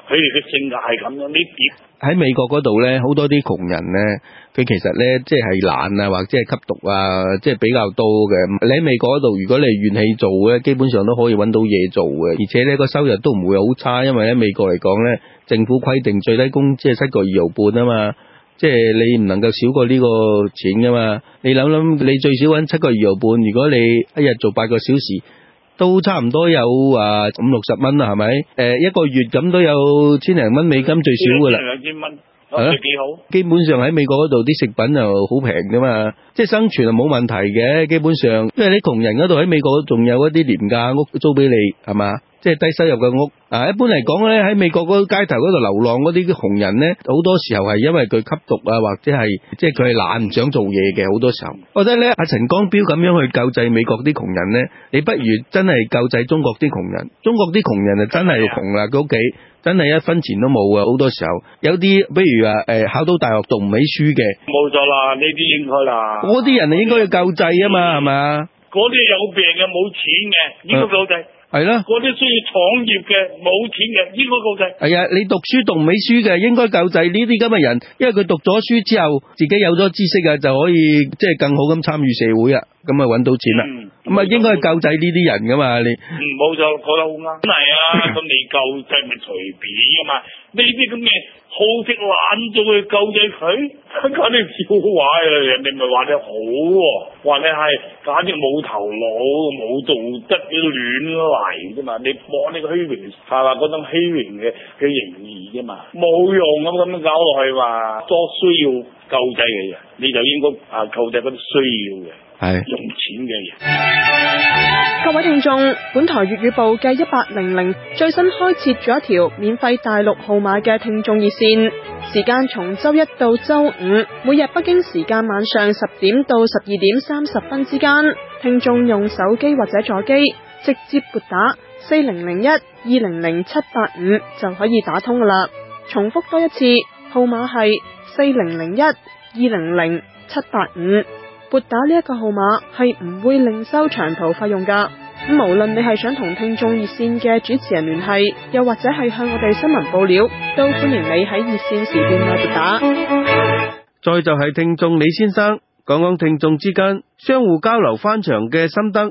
佢哋嘅性格係咁樣，呢點喺美國嗰度咧，好多啲窮人咧，佢其實咧即係懶啊，或者係吸毒啊，即係比較多嘅。你喺美國嗰度，如果你願意做咧，基本上都可以揾到嘢做嘅，而且咧個收入都唔會好差，因為喺美國嚟講咧，政府規定最低工資係七個二毫半啊嘛，即係你唔能夠少過呢個錢噶嘛。你諗諗，你最少揾七個二毫半，如果你一日做八個小時，都差唔多有啊五六十蚊啦，係咪？誒、呃，一個月咁都有千零蚊美金最少噶啦， 兩千蚊，係咯，幾好。 基本上喺美國嗰度啲食品又好平噶嘛，即係生存係冇問題嘅。基本上，因為你窮人嗰度喺美國仲有一啲廉價屋租俾你，係嘛？即係低收入嘅屋。啊，一般嚟講咧，喺美國嗰個街頭嗰度流浪嗰啲窮人咧，好多時候係因為佢吸毒啊，或者係即係佢係懶唔想做嘢嘅。好多時候，我覺得咧，阿陳光標咁樣去救濟美國啲窮人咧，你不如真係救濟中國啲窮人。中國啲窮人就真係窮啦，佢屋企真係一分錢都冇啊！好多時候有啲，比如話誒考到大學讀唔起書嘅， 冇咗啦，呢啲應該啦。 嗰啲人係應該要救濟啊嘛，係嘛？ 嗰啲有病嘅冇錢嘅，應該救濟。 係啦， 嗰啲需要創業嘅冇錢嘅，應該救濟。 係啊，你讀書讀唔起書嘅，應該救濟呢啲咁嘅人，因為佢讀咗書之後，自己有咗知識啊，就可以即係更好咁參與社會啊，咁啊搵到錢啦。咁啊、嗯，應該係救濟呢啲人噶嘛，你嗯冇錯，講得好啱。真係啊，咁你救濟咪隨便噶嘛？呢啲咁嘅好食懶做去救濟佢，簡直笑話啊！人哋咪話你好喎，話你係簡直冇頭腦、冇道德嘅亂嚟啫嘛！你博呢個虛榮，係話嗰種虛榮嘅嘅形義啫嘛，冇用咁咁樣搞落去話，作需要救濟嘅人，你就應該啊救濟嗰啲需要嘅。係用錢嘅人。 各位聽眾，本台粵語部嘅一八零零最新開設咗一條免費大陸號碼嘅聽眾熱線，時間從周一到周五，每日北京時間晚上十點到十二點三十分之間，聽眾用手機或者座機直接撥打四零零一二零零七八五就可以打通噶啦。重複多一次，號碼係四零零一二零零七八五。撥打呢一個號碼係唔會另收長途費用噶。咁無論你係想同聽眾熱線嘅主持人聯繫，又或者係向我哋新聞報料，都歡迎你喺熱線時段內撥打。 再就係聽眾李先生講講聽眾之間相互交流翻牆嘅心得。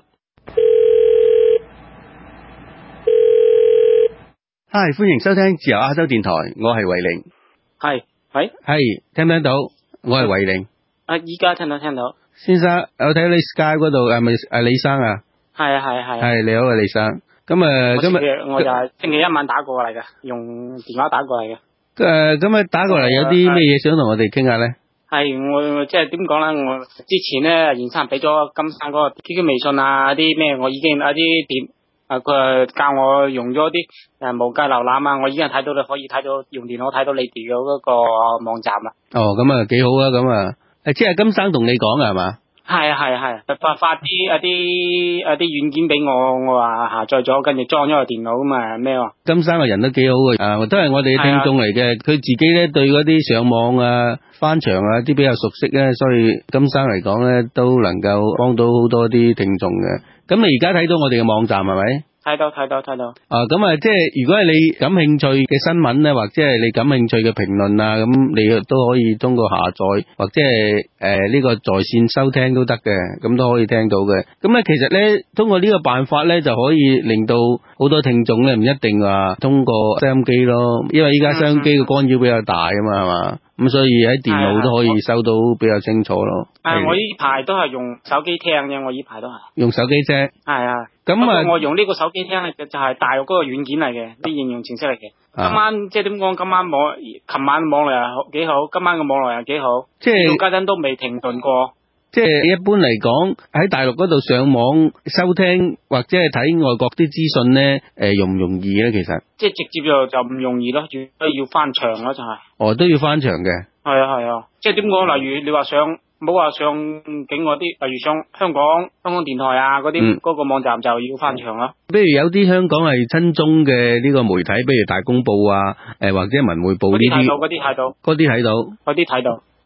嗨，歡迎收聽自由亞洲電台，我係維玲。 係，喂， 係，聽唔聽到？我係維玲。 啊，依家聽到聽到。先生，我睇你 Skype 嗰度係咪係李生啊？ 係啊係係。 係，你好啊李生。咁啊今日我就係星期一晚打過嚟嘅，用電話打過嚟嘅。 誒，咁啊打過嚟有啲咩嘢想同我哋傾下咧？ 係我即係點講咧？我之前咧，袁生俾咗金生嗰個 Q Q 微信啊，啲咩我已經有啲點啊，佢教我用咗啲誒無界瀏覽啊，我已經睇到你可以睇到用電腦睇到你哋嘅嗰個網站啦。 哦，咁啊幾好啊，咁啊。誒，即係金生同你講嘅係嘛？ 係啊係啊係，發發啲一啲一啲軟件俾我，我話下載咗，跟住裝咗個電腦咁啊咩？ 金生個人都幾好嘅，啊，都係我哋嘅聽眾嚟嘅。佢、啊、自己咧對嗰啲上網啊、翻牆啊啲比較熟悉咧，所以金生嚟講咧都能夠幫到好多啲聽眾嘅。咁你而家睇到我哋嘅網站係咪？ 睇到睇到睇到。 啊，咁啊，即係如果係你感興趣嘅新聞咧，或者係你感興趣嘅評論啊，咁你都可以通過下載或者係誒呢個在線收聽都得嘅，咁都可以聽到嘅。咁咧其實咧通過呢個辦法咧就可以令到好多聽眾咧唔一定話通過收音機咯，因為依家收音機嘅干擾比較大啊嘛，係嘛？咁所以喺電腦都可以收到比較清楚咯。 誒，我呢排都係用手機聽嘅，我呢排都係用手機啫。 係啊。咁啊， 我用呢個手機聽嘅就係大陸嗰個軟件嚟嘅，啲應用程式嚟嘅。今晚即係點講？今晚網，琴晚網絡又幾好，今晚嘅網絡又幾好，即係到家陣都未停頓過。 即係一般嚟講，喺大陸嗰度上網收聽或者係睇外國啲資訊咧，誒容唔容易咧？其實即係直接就就唔容易咯，要要翻牆咯，就係。 哦，都要翻牆嘅。 係啊係啊，即係點講？例如你話上。冇話上境嗰啲，例如上香港香港電台啊嗰啲，嗰、嗯、個網站就要翻牆啦。 比如有啲香港係親中嘅呢個媒體，比如大公報啊，誒或者文匯報呢啲， 嗰啲睇到， 嗰啲睇到， 嗰啲睇到。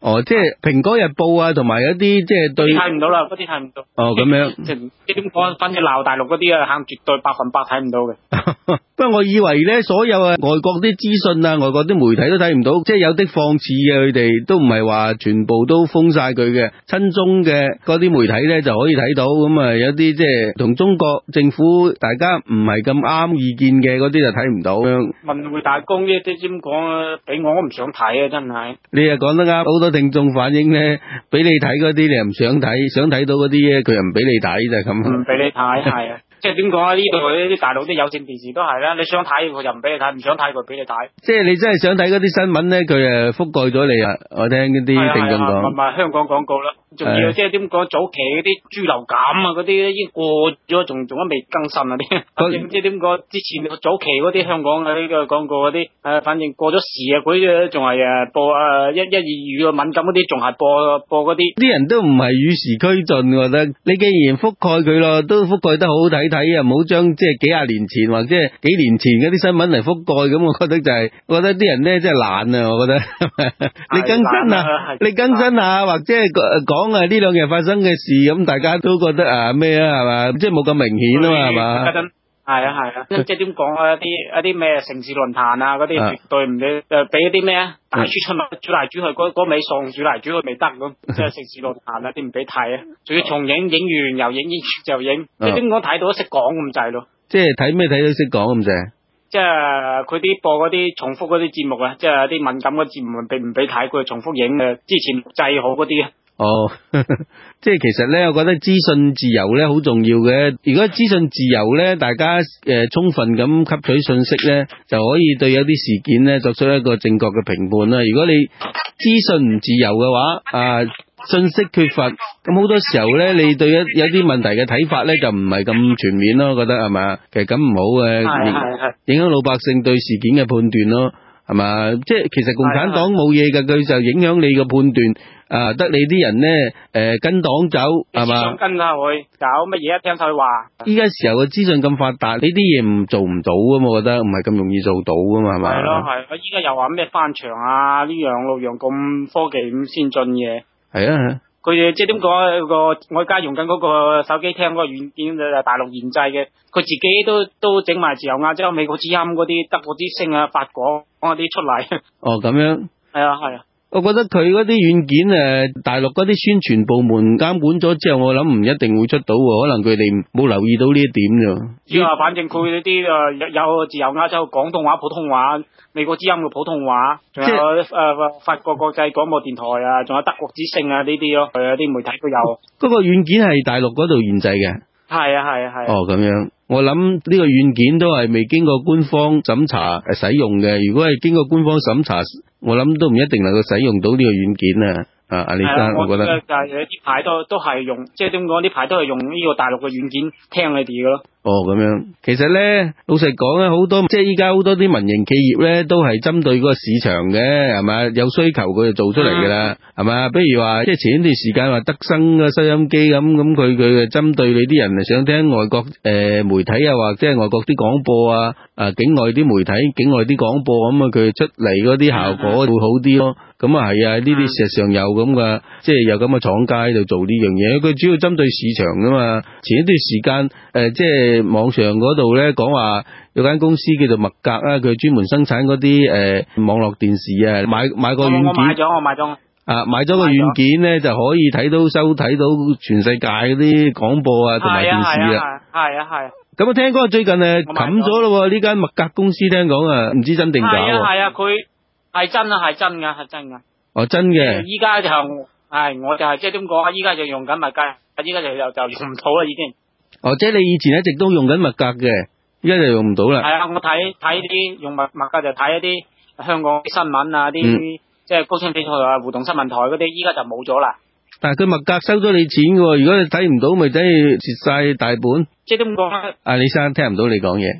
哦，即係蘋果日報啊，同埋一啲即係對睇唔到啦，嗰啲睇唔到。 哦，咁樣即係即係點講？反正鬧大陸嗰啲啊，肯絕對百分百睇唔到嘅。 不過我以為咧，所有啊外國啲資訊啊，外國啲媒體都睇唔到，即係有的放矢嘅，佢哋都唔係話全部都封晒佢嘅，親中嘅嗰啲媒體咧就可以睇到。咁啊，有啲即係同中國政府大家唔係咁啱意見嘅嗰啲就睇唔到。 文匯大公呢啲點講啊？俾我我唔想睇啊，真係。 你又講得啱，好多聽眾反映咧，俾你睇嗰啲你又唔想睇，想睇到嗰啲咧佢又唔俾你睇就係咁。唔俾你睇係啊。即係點講啊？呢度啲大陸啲有線電視都係啦，你想睇佢就唔俾你睇，唔想睇佢俾你睇。即係你真係想睇嗰啲新聞咧，佢誒覆蓋咗你啊！我聽嗰啲聽眾講，唔係香港廣告啦，仲要即係點講？早期嗰啲豬流感啊嗰啲已經過咗，仲仲都未更新啊啲。唔知點講？之前早期嗰啲香港嘅呢個廣告嗰啲誒，反正過咗時啊，佢仲係誒播誒一一二語嘅敏感嗰啲，仲係播播嗰啲。啲人都唔係與時俱進，我覺得你既然覆蓋佢咯，都覆蓋得好好睇。睇啊，唔好將即係幾廿年前或者幾年前嗰啲新聞嚟覆蓋，咁我覺得就係、是，我覺得啲人咧真係懶啊，我覺得。你更新啊，你更新下或者係講啊呢兩日發生嘅事，咁大家都覺得啊咩啊係嘛，即係冇咁明顯啊嘛係嘛。係啊係啊，即係點講啊？一啲一啲咩城市論壇啊，嗰啲絕對唔俾誒俾一啲咩啊大廚出嚟煮嚟煮去，嗰嗰味餸煮嚟煮去未得咁，即係城市論壇啊啲唔俾睇啊，仲要重影，影完又影，影完就影，即係點講睇到都識講咁滯咯。即係睇咩睇都識講咁滯。即係佢啲播嗰啲重複嗰啲節目啊，即係啲敏感嘅節目俾唔俾睇，佢重複影嘅之前製好嗰啲啊。哦，即係其實咧，我覺得資訊自由咧好重要嘅。如果資訊自由咧，大家誒、呃、充分咁吸取信息咧，就可以對有啲事件咧作出一個正確嘅評判啦。如果你資訊唔自由嘅話，啊信息缺乏，咁好多時候咧，你對一有啲問題嘅睇法咧就唔係咁全面咯。我覺得係咪？其實咁唔好嘅，影響老百姓對事件嘅判斷咯。係嘛？即係其實共產黨冇嘢㗎，佢就影響你個判斷。啊，得你啲人咧，誒、呃、跟黨走係嘛？跟啊會搞乜嘢？聽佢話。依家時候嘅資訊咁發達，呢啲嘢唔做唔到㗎嘛，我覺得唔係咁容易做到㗎嘛，係嘛？係咯係。我依家又話咩翻牆啊？呢樣路樣咁科技咁先進嘢。係啊。佢哋即係點講？個我而家用緊嗰個手機聽嗰個軟件就係大陸研製嘅，佢自己都都整埋自由亞洲、美國之音嗰啲、德國之聲啊、法國嗰啲出嚟。哦，咁樣。係啊係啊。我覺得佢嗰啲軟件誒，大陸嗰啲宣傳部門監管咗之後，我諗唔一定會出到，可能佢哋冇留意到呢一點啫。只係話，反正佢呢啲誒有自由亞洲廣東話、普通話、美國之音嘅普通話，仲有誒、呃、法國國際廣播電台啊，仲有德國之聲啊呢啲咯，係啊啲媒體都有。嗰個軟件係大陸嗰度研製嘅。係啊係啊係。哦，咁樣。我諗呢個軟件都係未經過官方審查誒使用嘅，如果係經過官方審查，我諗都唔一定能夠使用到呢個軟件啊。啊，阿李生，我覺得就係呢排都都係用，即係點講？呢排都係用呢個大陸嘅軟件聽你哋嘅咯。哦，咁樣，其實咧，老實講咧，好多即係依家好多啲民營企業咧，都係針對嗰個市場嘅，係咪？有需求佢就做出嚟噶啦，係咪？比如話，即係前一段時間話德生嘅收音機咁，咁佢佢針對你啲人係想聽外國誒、呃、媒體啊，或者係外國啲廣播啊，啊境外啲媒體、境外啲廣播咁啊，佢出嚟嗰啲效果會好啲咯。咁啊係啊，呢啲事實上有咁嘅，即係有咁嘅廠家喺度做呢樣嘢。佢主要針對市場噶嘛。前一段時間誒、呃，即係網上嗰度咧講話有間公司叫做麥格啊，佢專門生產嗰啲誒網絡電視啊，買買個軟件。我買咗，我買咗。啊，買咗個軟件咧就可以睇到收睇到全世界嗰啲廣播啊，同埋電視啊。係啊係啊。咁啊，聽講最近誒冚咗咯，呢間麥格公司聽講啊，唔知真定假。係啊係啊，佢。係真啊，係真噶，係真噶。哦，真嘅。依家就係，我就係即係點講啊？依家就用緊麥格，依家就又就用唔到啦，已經。哦，即係你以前一直都用緊麥格嘅，依家就用唔到啦。係啊，我睇睇啲用麥麥格就睇一啲香港啲新聞啊，啲、嗯、即係高清比賽啊、互動新聞台嗰啲，依家就冇咗啦。但係佢麥格收咗你錢嘅，如果你睇唔到，咪等於蝕晒大本。即係點講咧？阿李生聽唔到你講嘢。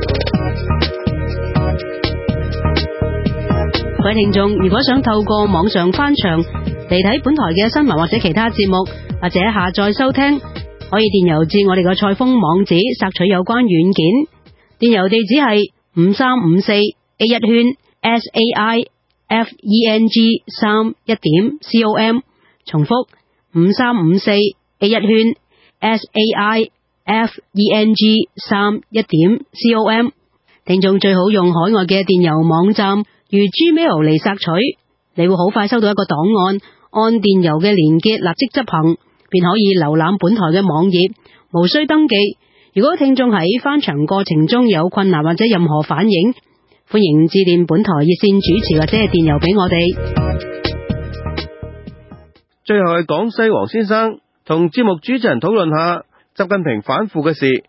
各位聽眾，如果想透過網上翻牆嚟睇本台嘅新聞或者其他節目，或者下載收聽，可以電郵至我哋嘅蔡鋒網址索取有關軟件。電郵地址係五三五四 A 一圈 S A I f e n g 三一點 com， 重複五三五四 A 一圈 s a i f e n g 三一點 com。 聽眾最好用海外嘅電郵網站如 Gmail 嚟索取，你會好快收到一個檔案，按電郵嘅連結立即執行，便可以瀏覽本台嘅網頁，無需登記。如果聽眾喺翻牆過程中有困難或者任何反映，歡迎致電本台熱線主持或者係電郵俾我哋。 最後係廣西黃先生同節目主持人討論下習近平反腐嘅事。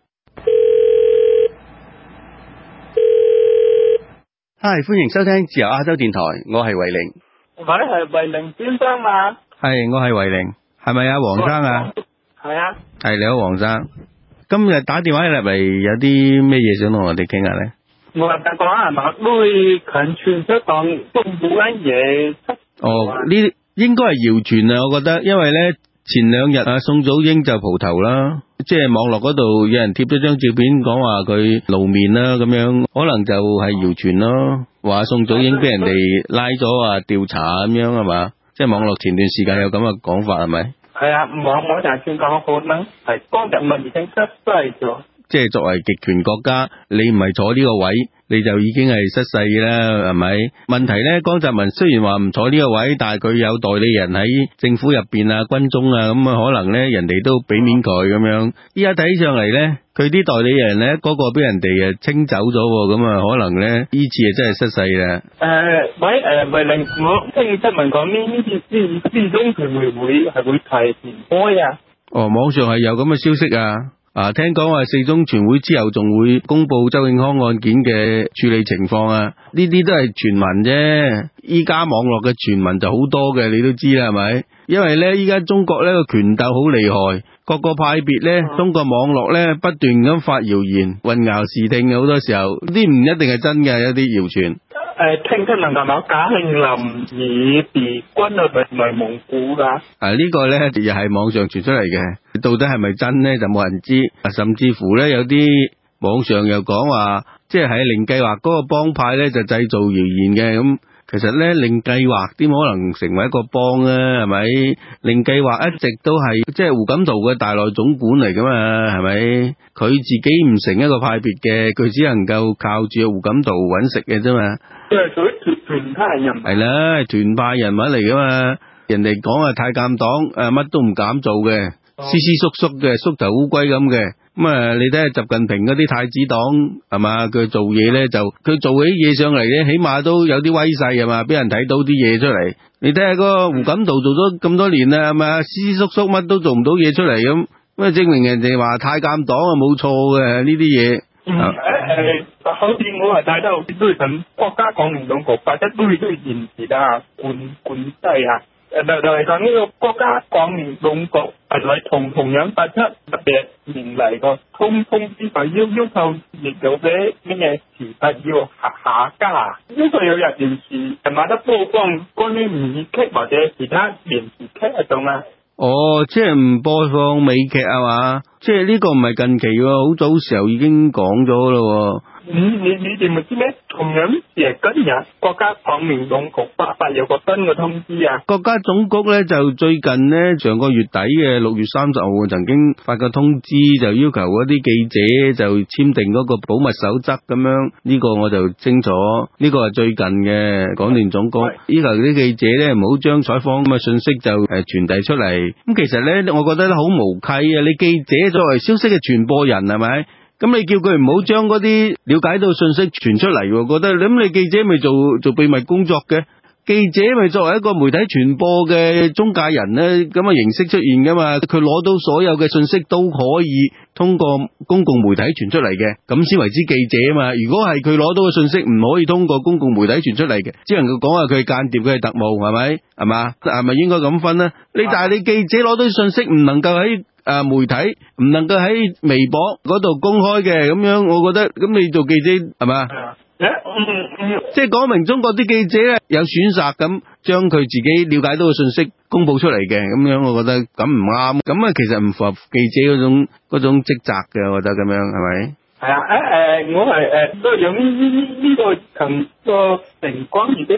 嗨，歡迎收聽自由亞洲電台，我係維寧。 喂，係維寧先生嘛？ 係，我係維寧，係咪啊黃生啊？ 係啊。 係，你好黃生，今日打電話入嚟有啲咩嘢想同我哋傾下咧？ 我話講係嘛，都會近傳出講政府嘅嘢。 哦，呢啲應該係謠傳啊，我覺得，因為咧前兩日啊宋祖英就蒲頭啦，即係網絡嗰度有人貼咗張照片講話佢露面啦，咁樣可能就係謠傳咯，話宋祖英俾人哋拉咗啊調查咁樣係嘛，即係網絡前段時間有咁嘅講法係咪？ 係啊，網網上算講可能係當日文已經失勢咗。 即係作為極權國家，你唔係坐呢個位，你就已經係失勢啦，係咪？問題呢，江澤民雖然話唔坐呢個位，但係佢有代理人喺政府入邊啊、軍中啊，咁啊可能呢人哋都俾面佢咁樣。依家睇上嚟呢，佢啲代理人呢，嗰、那個俾人哋啊清走咗，咁啊可能呢呢次啊真係失勢啦。 誒、呃，喂，誒、呃，維寧，我聽新聞講呢呢次呢呢種佢會唔會係會提前開啊？哦， 網上係有咁嘅消息啊。啊，聽講話四中全會之後仲會公布周永康案件嘅處理情況啊，呢啲都係傳聞啫。依家網絡嘅傳聞就好多嘅，你都知啦，係咪？因為咧，依家中國呢個權鬥好厲害，各個派別咧，中國網絡咧不斷咁發謠言，混淆視聽，好多時候啲唔一定係真嘅，有啲謠傳。 誒，聽聽能夠講賈慶林以別軍去內蒙古噶？ 啊，呢個咧又係網上傳出嚟嘅，到底係咪真咧就冇人知。啊，甚至乎咧有啲網上又講話，即係喺令計劃嗰個幫派咧就製造謠言嘅咁。其實咧，令計劃點可能成為一個幫咧？係咪？令計劃一直都係即係胡錦濤嘅大內總管嚟噶嘛？係咪？佢自己唔成一個派別嘅，佢只能夠靠住胡錦濤揾食嘅啫嘛。 即係屬於團派人物。係啦，團派人物嚟噶嘛？人哋講啊，太監黨誒，乜都唔敢做嘅，斯斯縮縮嘅，縮頭烏龜咁嘅。咁啊，你睇下習近平嗰啲太子黨係嘛，佢做嘢咧就佢做起嘢上嚟咧，起碼都有啲威勢係嘛，俾人睇到啲嘢出嚟。你睇下嗰個胡錦濤做咗咁多年啦，係嘛，斯斯縮縮乜都做唔到嘢出嚟咁，咁啊證明人哋話太監黨啊冇錯嘅呢啲嘢。 嗯，誒誒，好似我係睇得好似都係等國家講唔到國，或者都係都係現時啊管管制啊。誒，就就係講呢個國家廣聯總局係咪同同樣發出特別年嚟個通通知法，要要求亦有啲咩嘢事實要下下架，因為有日電視係咪得播放關於美劇或者其他電視劇嗰種啊？ 哦，即係唔播放美劇啊嘛？即係呢個唔係近期喎，好早時候已經講咗咯。 你你你哋咪知咩？同樣係今日國家廣聯總局發發有個新嘅通知啊！ 國家總局咧就最近呢，上個月底嘅六月三十號曾經發個通知，就要求嗰啲記者就簽訂嗰個保密守則咁樣。呢、這個我就清楚，呢、這個係最近嘅廣聯總局要求啲記者咧唔好將採訪咁嘅信息就誒傳遞出嚟。咁其實咧，我覺得好無稽啊！你記者作為消息嘅傳播人係咪？咁你叫佢唔好將嗰啲了解到信息傳出嚟，覺得咁你記者咪做做秘密工作嘅？記者咪作為一個媒體傳播嘅中介人咧，咁嘅形式出現噶嘛？佢攞到所有嘅信息都可以通過公共媒體傳出嚟嘅，咁先為之記者啊嘛。如果係佢攞到嘅信息唔可以通過公共媒體傳出嚟嘅，只能夠講話佢係間諜，佢係特務，係咪？係嘛？係咪應該咁分咧？你但係你記者攞到信息唔能夠喺啊！媒體唔能夠喺微博嗰度公開嘅，咁樣我覺得咁你做記者係嘛？即係講明中國啲記者咧有選擇咁將佢自己了解到嘅信息公佈出嚟嘅，咁樣我覺得咁唔啱，咁啊其實唔符合記者嗰種嗰種職責嘅，我覺得咁樣係咪？ 係啊，誒誒，我係誒都有呢呢呢呢個同個情況而啲面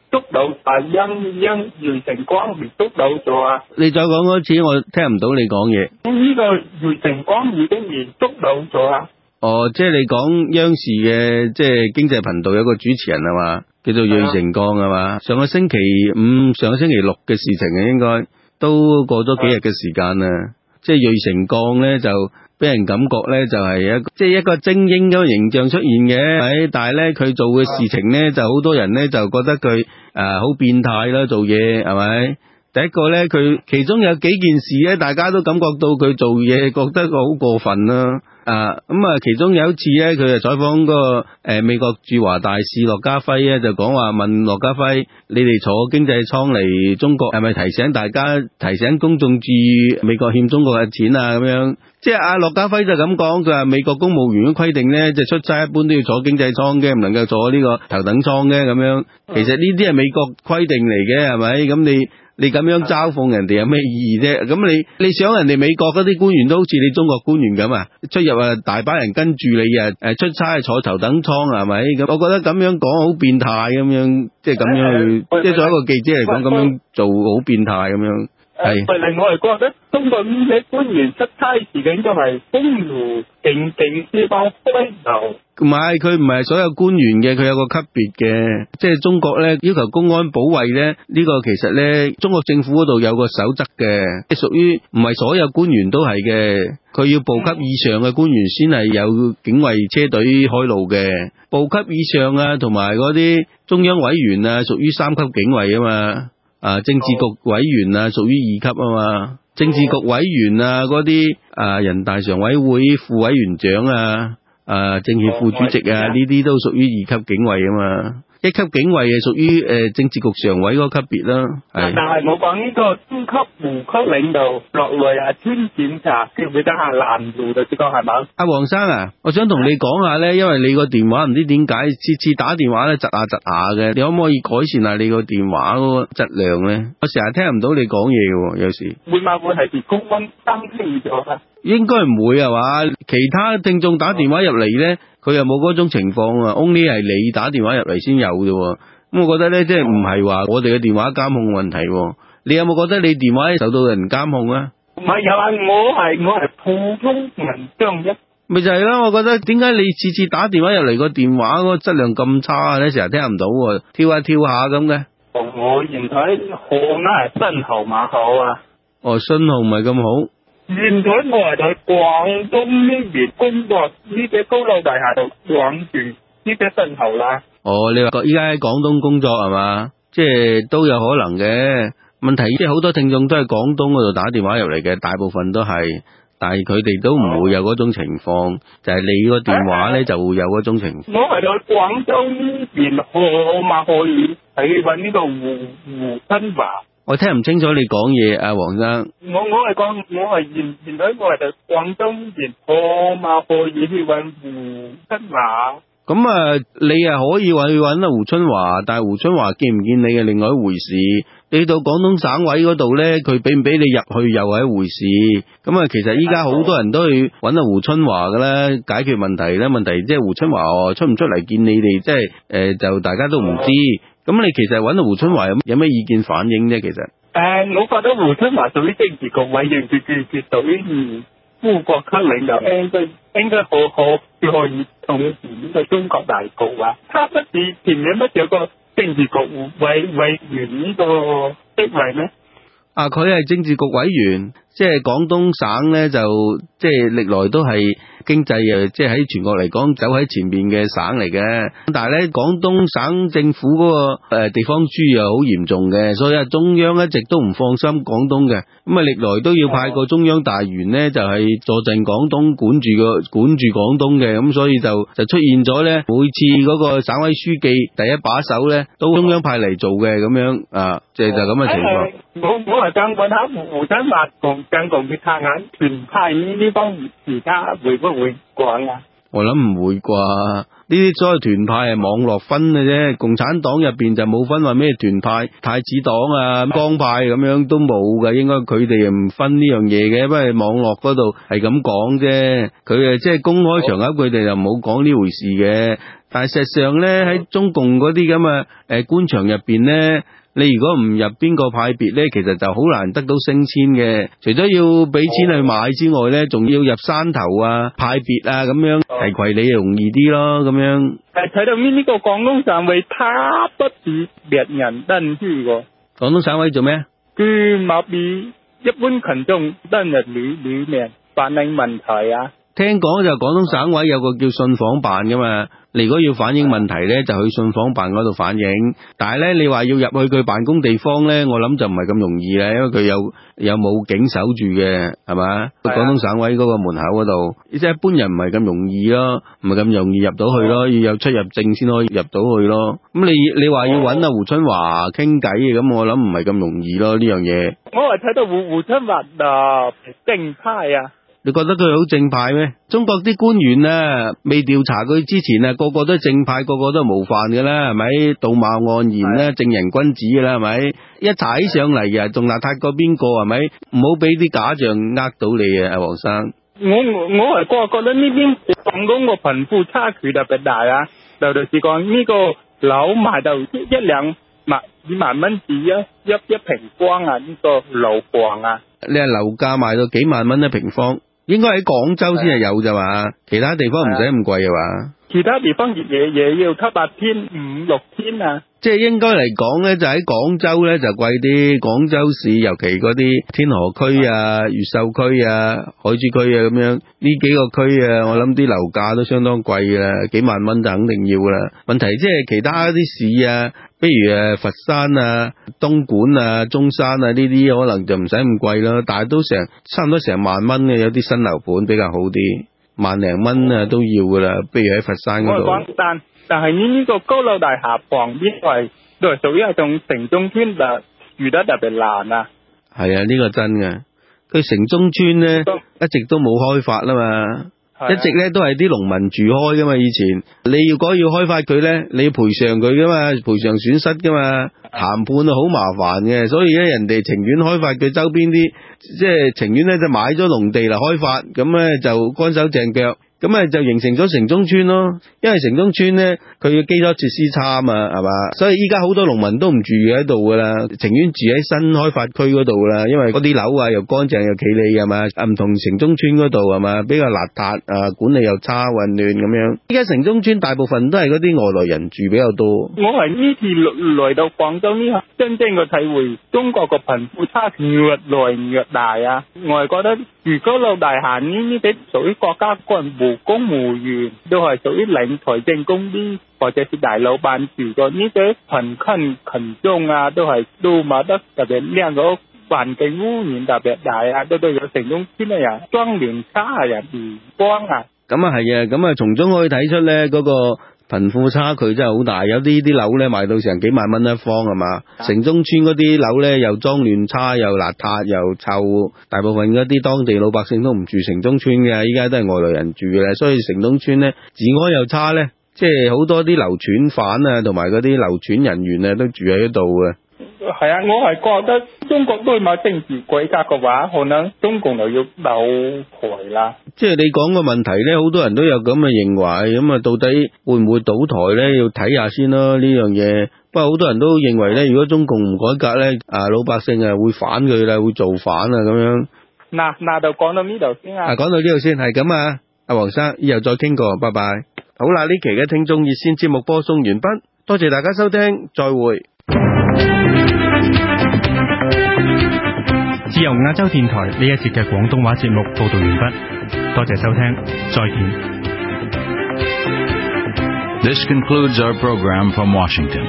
捉到啊，因因瑞成光被捉到咗啊！ 你再講多次，我聽唔到你講嘢。 呢個瑞成光已經被捉到咗啊！ 哦，即係你講央視嘅即係經濟頻道有個主持人係嘛，叫做芮成鋼係嘛？上個星期五、上個星期六嘅事情啊，應該都過咗幾日嘅時間啦。即係芮成鋼咧就俾人感覺咧就係一個即係一個精英嗰個形象出現嘅，係，但係咧佢做嘅事情咧就好多人咧就覺得佢誒好變態啦，做嘢係咪？第一個咧佢其中有幾件事咧，大家都感覺到佢做嘢覺得佢好過分啦。啊，咁啊，其中有一次咧，佢就採訪嗰個誒美國駐華大使駱家輝咧，就講話問駱家輝，你哋坐經濟艙嚟中國係咪提醒大家、提醒公眾注意美國欠中國嘅錢啊？咁樣，即係阿駱家輝就咁講，佢話美國公務員嘅規定咧，即係出差一般都要坐經濟艙嘅，唔能夠坐呢個頭等艙嘅咁樣。其實呢啲係美國規定嚟嘅，係咪？咁你你咁樣嘲諷人哋有咩意義啫？咁你你想人哋美國嗰啲官員都好似你中國官員咁啊，出入啊大把人跟住你啊，誒出差坐頭等艙係咪？咁我覺得咁樣講好變態咁樣，即係咁樣去，即係作為一個記者嚟講，咁樣做好變態咁樣。係。 另外覺得中國呢啲官員出差時間都係風如勁勁之方開頭。 唔係，佢唔係所有官員嘅，佢有個級別嘅，即係中國咧要求公安保衛咧，呢個其實咧中國政府嗰度有個守則嘅，即係屬於唔係所有官員都係嘅，佢要部級以上嘅官員先係有警衛車隊開路嘅，部級以上啊，同埋嗰啲中央委員啊，屬於三級警衛啊嘛，啊政治局委員啊，屬於二級啊嘛，政治局委員啊，嗰啲啊人大常委會副委員長啊。啊，政協副主席啊，呢啲都屬於二級警衛啊嘛，一級警衛係屬於誒政治局常委嗰個級別啦。係。但係冇講呢個中級、副級領導落嚟啊，專檢查，記唔記得下難度就知道係嘛？阿黃生啊，我想同你講下咧，因為你個電話唔知點解次次打電話咧窒下窒下嘅，你可唔可以改善下你個電話嗰個質量咧？我成日聽唔到你講嘢嘅，有時。會唔會係別高溫登輕咗啊？應該唔會係嘛？其他聽眾打電話入嚟咧，佢又冇嗰種情況啊。only 係你打電話入嚟先有啫。咁我覺得咧，即係唔係話我哋嘅電話監控問題。你有冇覺得你電話受到人監控啊？唔係有啊，我係我係普通民眾一。咪就係啦，我覺得點解你次次打電話入嚟個電話嗰個質量咁差咧？成日聽唔到，跳下跳下咁嘅。我現睇號咧係新號碼好啊。哦，信號唔係咁好。現在我係喺廣東呢邊工作，呢隻高樓大廈度養住呢隻信號啦。哦，你話依家喺廣東工作係嘛？即係都有可能嘅。問題即係好多聽眾都係廣東嗰度打電話入嚟嘅，大部分都係，但係佢哋都唔會有嗰種情況，就係你個電話咧就會有嗰種情況。我係喺廣州呢邊，可唔可以喺搵呢個胡胡春華？我聽唔清楚你講嘢，阿黃生。我我係講，我係現現在我係喺廣東邊，可唔可以去搵胡春華？咁啊，你啊可以去搵阿胡春華，但係胡春華見唔見你嘅另外一回事。你到廣東省委嗰度咧，佢俾唔俾你入去又係一回事。咁啊，其實依家好多人都去搵阿胡春華噶啦，解決問題咧。問題即係胡春華出唔出嚟見你哋，即係誒、呃、就大家都唔知。咁你其實搵到胡春華有有咩意見反映啫？其實誒、呃，我覺得胡春華屬於政治局委員，絕絕絕屬於副國級領導，應該應該好好可以統治呢個中國大局啊！他不是前面乜有個政治局委委員呢個職位咩？啊，佢係政治局委員，即係廣東省咧就即係歷來都係經濟誒，即係喺全國嚟講走喺前面嘅省嚟嘅。但係咧廣東省政府嗰個誒地方豬又好嚴重嘅，所以啊中央一直都唔放心廣東嘅。咁啊歷來都要派個中央大員咧，就係坐鎮廣東管住個管住廣東嘅。咁所以就就出現咗咧，每次嗰個省委書記第一把手咧，都中央派嚟做嘅咁樣啊，即係就咁嘅情況。我我係想問下胡春華同更共佢撐眼團派呢呢方面而家會不會講啊？我諗唔會啩，呢啲所謂團派係網絡分嘅啫，共產黨入邊就冇分話咩團派、太子黨啊、江派咁樣都冇嘅，應該佢哋又唔分呢樣嘢嘅，不過網絡嗰度係咁講啫，佢誒即係公開場合佢哋就冇講呢回事嘅。 但係事實上咧，喺中共嗰啲咁嘅誒官場入邊咧，你如果唔入邊個派別咧，其實就好難得到升遷嘅。除咗要俾錢去買之外咧，仲要入山頭啊、派別啊咁樣提攜你容易啲咯，咁樣。 係睇到呢呢個廣東省委，他不比別人登去過。 廣東省委做咩？ 佢冇比一般群眾登入裏裏面反映問題啊。 聽講就廣東省委有個叫信訪辦噶嘛，你如果要反映問題咧，就去信訪辦嗰度反映。但係咧，你話要入去佢辦公地方咧，我諗就唔係咁容易啦，因為佢有有武警守住嘅，係嘛？廣東省委嗰個門口嗰度，即係一般人唔係咁容易咯，唔係咁容易入到去咯，要有出入證先可以入到去咯。咁你你話要搵阿胡春華傾偈嘅，咁我諗唔係咁容易咯呢樣嘢。 我係睇到胡胡春華啊正派啊。 你覺得佢好正派咩？中國啲官員啊，未調查佢之前啊，個個都正派，個個都係模範嘅啦，係咪？道貌岸然啦，正人君子嘅啦，係咪？一查起上嚟啊，仲邋遢過邊個係咪？唔好俾啲假象呃到你啊，阿黃生。 我我我係覺覺得呢邊廣東個貧富差距特別大啊！就就是講呢個樓賣到一兩萬幾萬蚊紙一一一平方啊，呢個樓房啊。 你係樓價賣到幾萬蚊一平方？應該喺廣州先係有咋嘛，其他地方唔使咁貴啊嘛。 其他地方嘢嘢要七八千、五六千啊。 即係應該嚟講咧，就喺廣州咧就貴啲。廣州市尤其嗰啲天河區啊、越秀區啊、海珠區啊咁樣，呢幾個區啊，我諗啲樓價都相當貴啦，幾萬蚊就肯定要啦。問題即係其他啲市啊，比如誒佛山啊、東莞啊、中山啊呢啲，可能就唔使咁貴啦，但係都成差唔多成萬蚊嘅，有啲新樓盤比較好啲，萬零蚊啊都要噶啦。比如喺佛山嗰度。 但但係呢呢個高樓大廈旁邊係都係屬於一種城中村，就住得特別難啊。 係啊，呢個真嘅。佢城中村咧一直都冇開發啦嘛。一直咧都係啲農民住開噶嘛，以前你如果要開發佢咧，你要賠償佢噶嘛，賠償損失噶嘛，談判啊好麻煩嘅，所以咧人哋情願開發佢周邊啲，即係情願咧就買咗農地嚟開發，咁咧就乾手淨腳。咁啊就形成咗城中村咯，因為城中村咧佢嘅基礎設施差啊嘛，係嘛，所以依家好多農民都唔住喺度噶啦，情願住喺新開發區嗰度啦，因為嗰啲樓啊又乾淨又企理係嘛，唔同城中村嗰度係嘛，比較邋遢啊，管理又差混亂咁樣。依家城中村大部分都係嗰啲外來人住比較多。 我係呢次來到廣州呢，真正嘅體會中國個貧富差距越來越大啊！我係覺得住高樓大廈呢呢啲屬於國家幹部、公務員，都係屬於領財政公司或者是大老闆住過呢啲貧困群眾啊，都係都冇得特別靚個環境污染特別大啊，都都有城中村嘅人裝潢差人唔光啊。 咁啊係啊，咁啊從中可以睇出咧嗰個貧富差距真係好大，有啲啲樓咧賣到成幾萬蚊一方係嘛，城中村嗰啲樓咧又髒亂差又邋遢又臭，大部分嗰啲當地老百姓都唔住城中村嘅，依家都係外來人住嘅，所以城中村咧治安又差咧，即係好多啲流傳犯啊同埋嗰啲流傳人員啊都住喺度嘅。 係啊，我係覺得中國都冇政治改革嘅話，可能中共就要扭台啦。 即係你講個問題咧，好多人都有咁嘅認為，咁啊到底會唔會倒台咧？要睇下先咯呢樣嘢。不過好多人都認為咧，如果中共唔改革咧，啊老百姓啊會反佢啦，會造反啊咁樣。 嗱嗱就講到呢度先啊。啊講到呢度先，係咁啊，阿黃生，以後再傾過，拜拜。好啦，呢期嘅聽眾熱線節目播送完畢，多謝大家收聽，再會。 自由亞洲電台呢一節嘅廣東話節目報道完畢，多謝收聽，再見。 This concludes our program from Washington.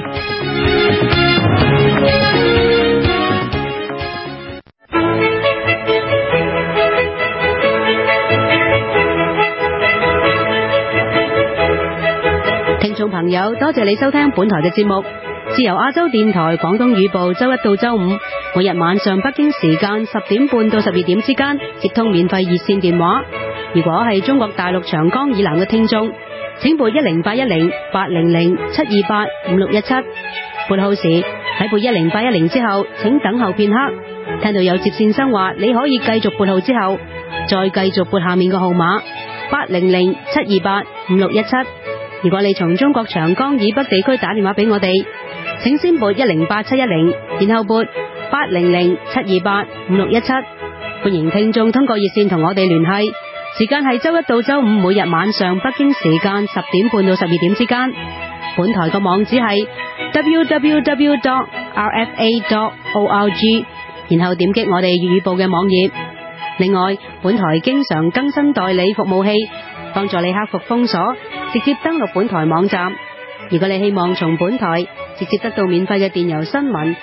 聽眾朋友，多謝你收聽本台嘅節目。自由亞洲電台廣東語報周一到周五每日晚上北京時間十點半到十二點之間接通免費熱線電話。如果係中國大陸長江以南嘅聽眾，請撥一零八一零八零零七二八五六一七，撥號時喺撥一零八一零之後請等候片刻。聽到有接線生話你可以繼續撥號之後再繼續撥下面嘅號碼八零零七二八五六一七。 如果你從中國長江以北地區打電話俾我哋，請先撥一零八七一零，然後撥八零零七二八五六一七。歡迎聽眾通過熱線同我哋聯繫，時間係周一到周五每日晚上北京時間十點半到十二點之間。本台個網址係 double-u double-u double-u dot r f a dot org， 然後點擊我哋粵語部嘅網頁。另外，本台經常更新代理服務器，幫助你克服封鎖，直接登錄本台網站。如果你希望從本台直接得到免費嘅電郵新聞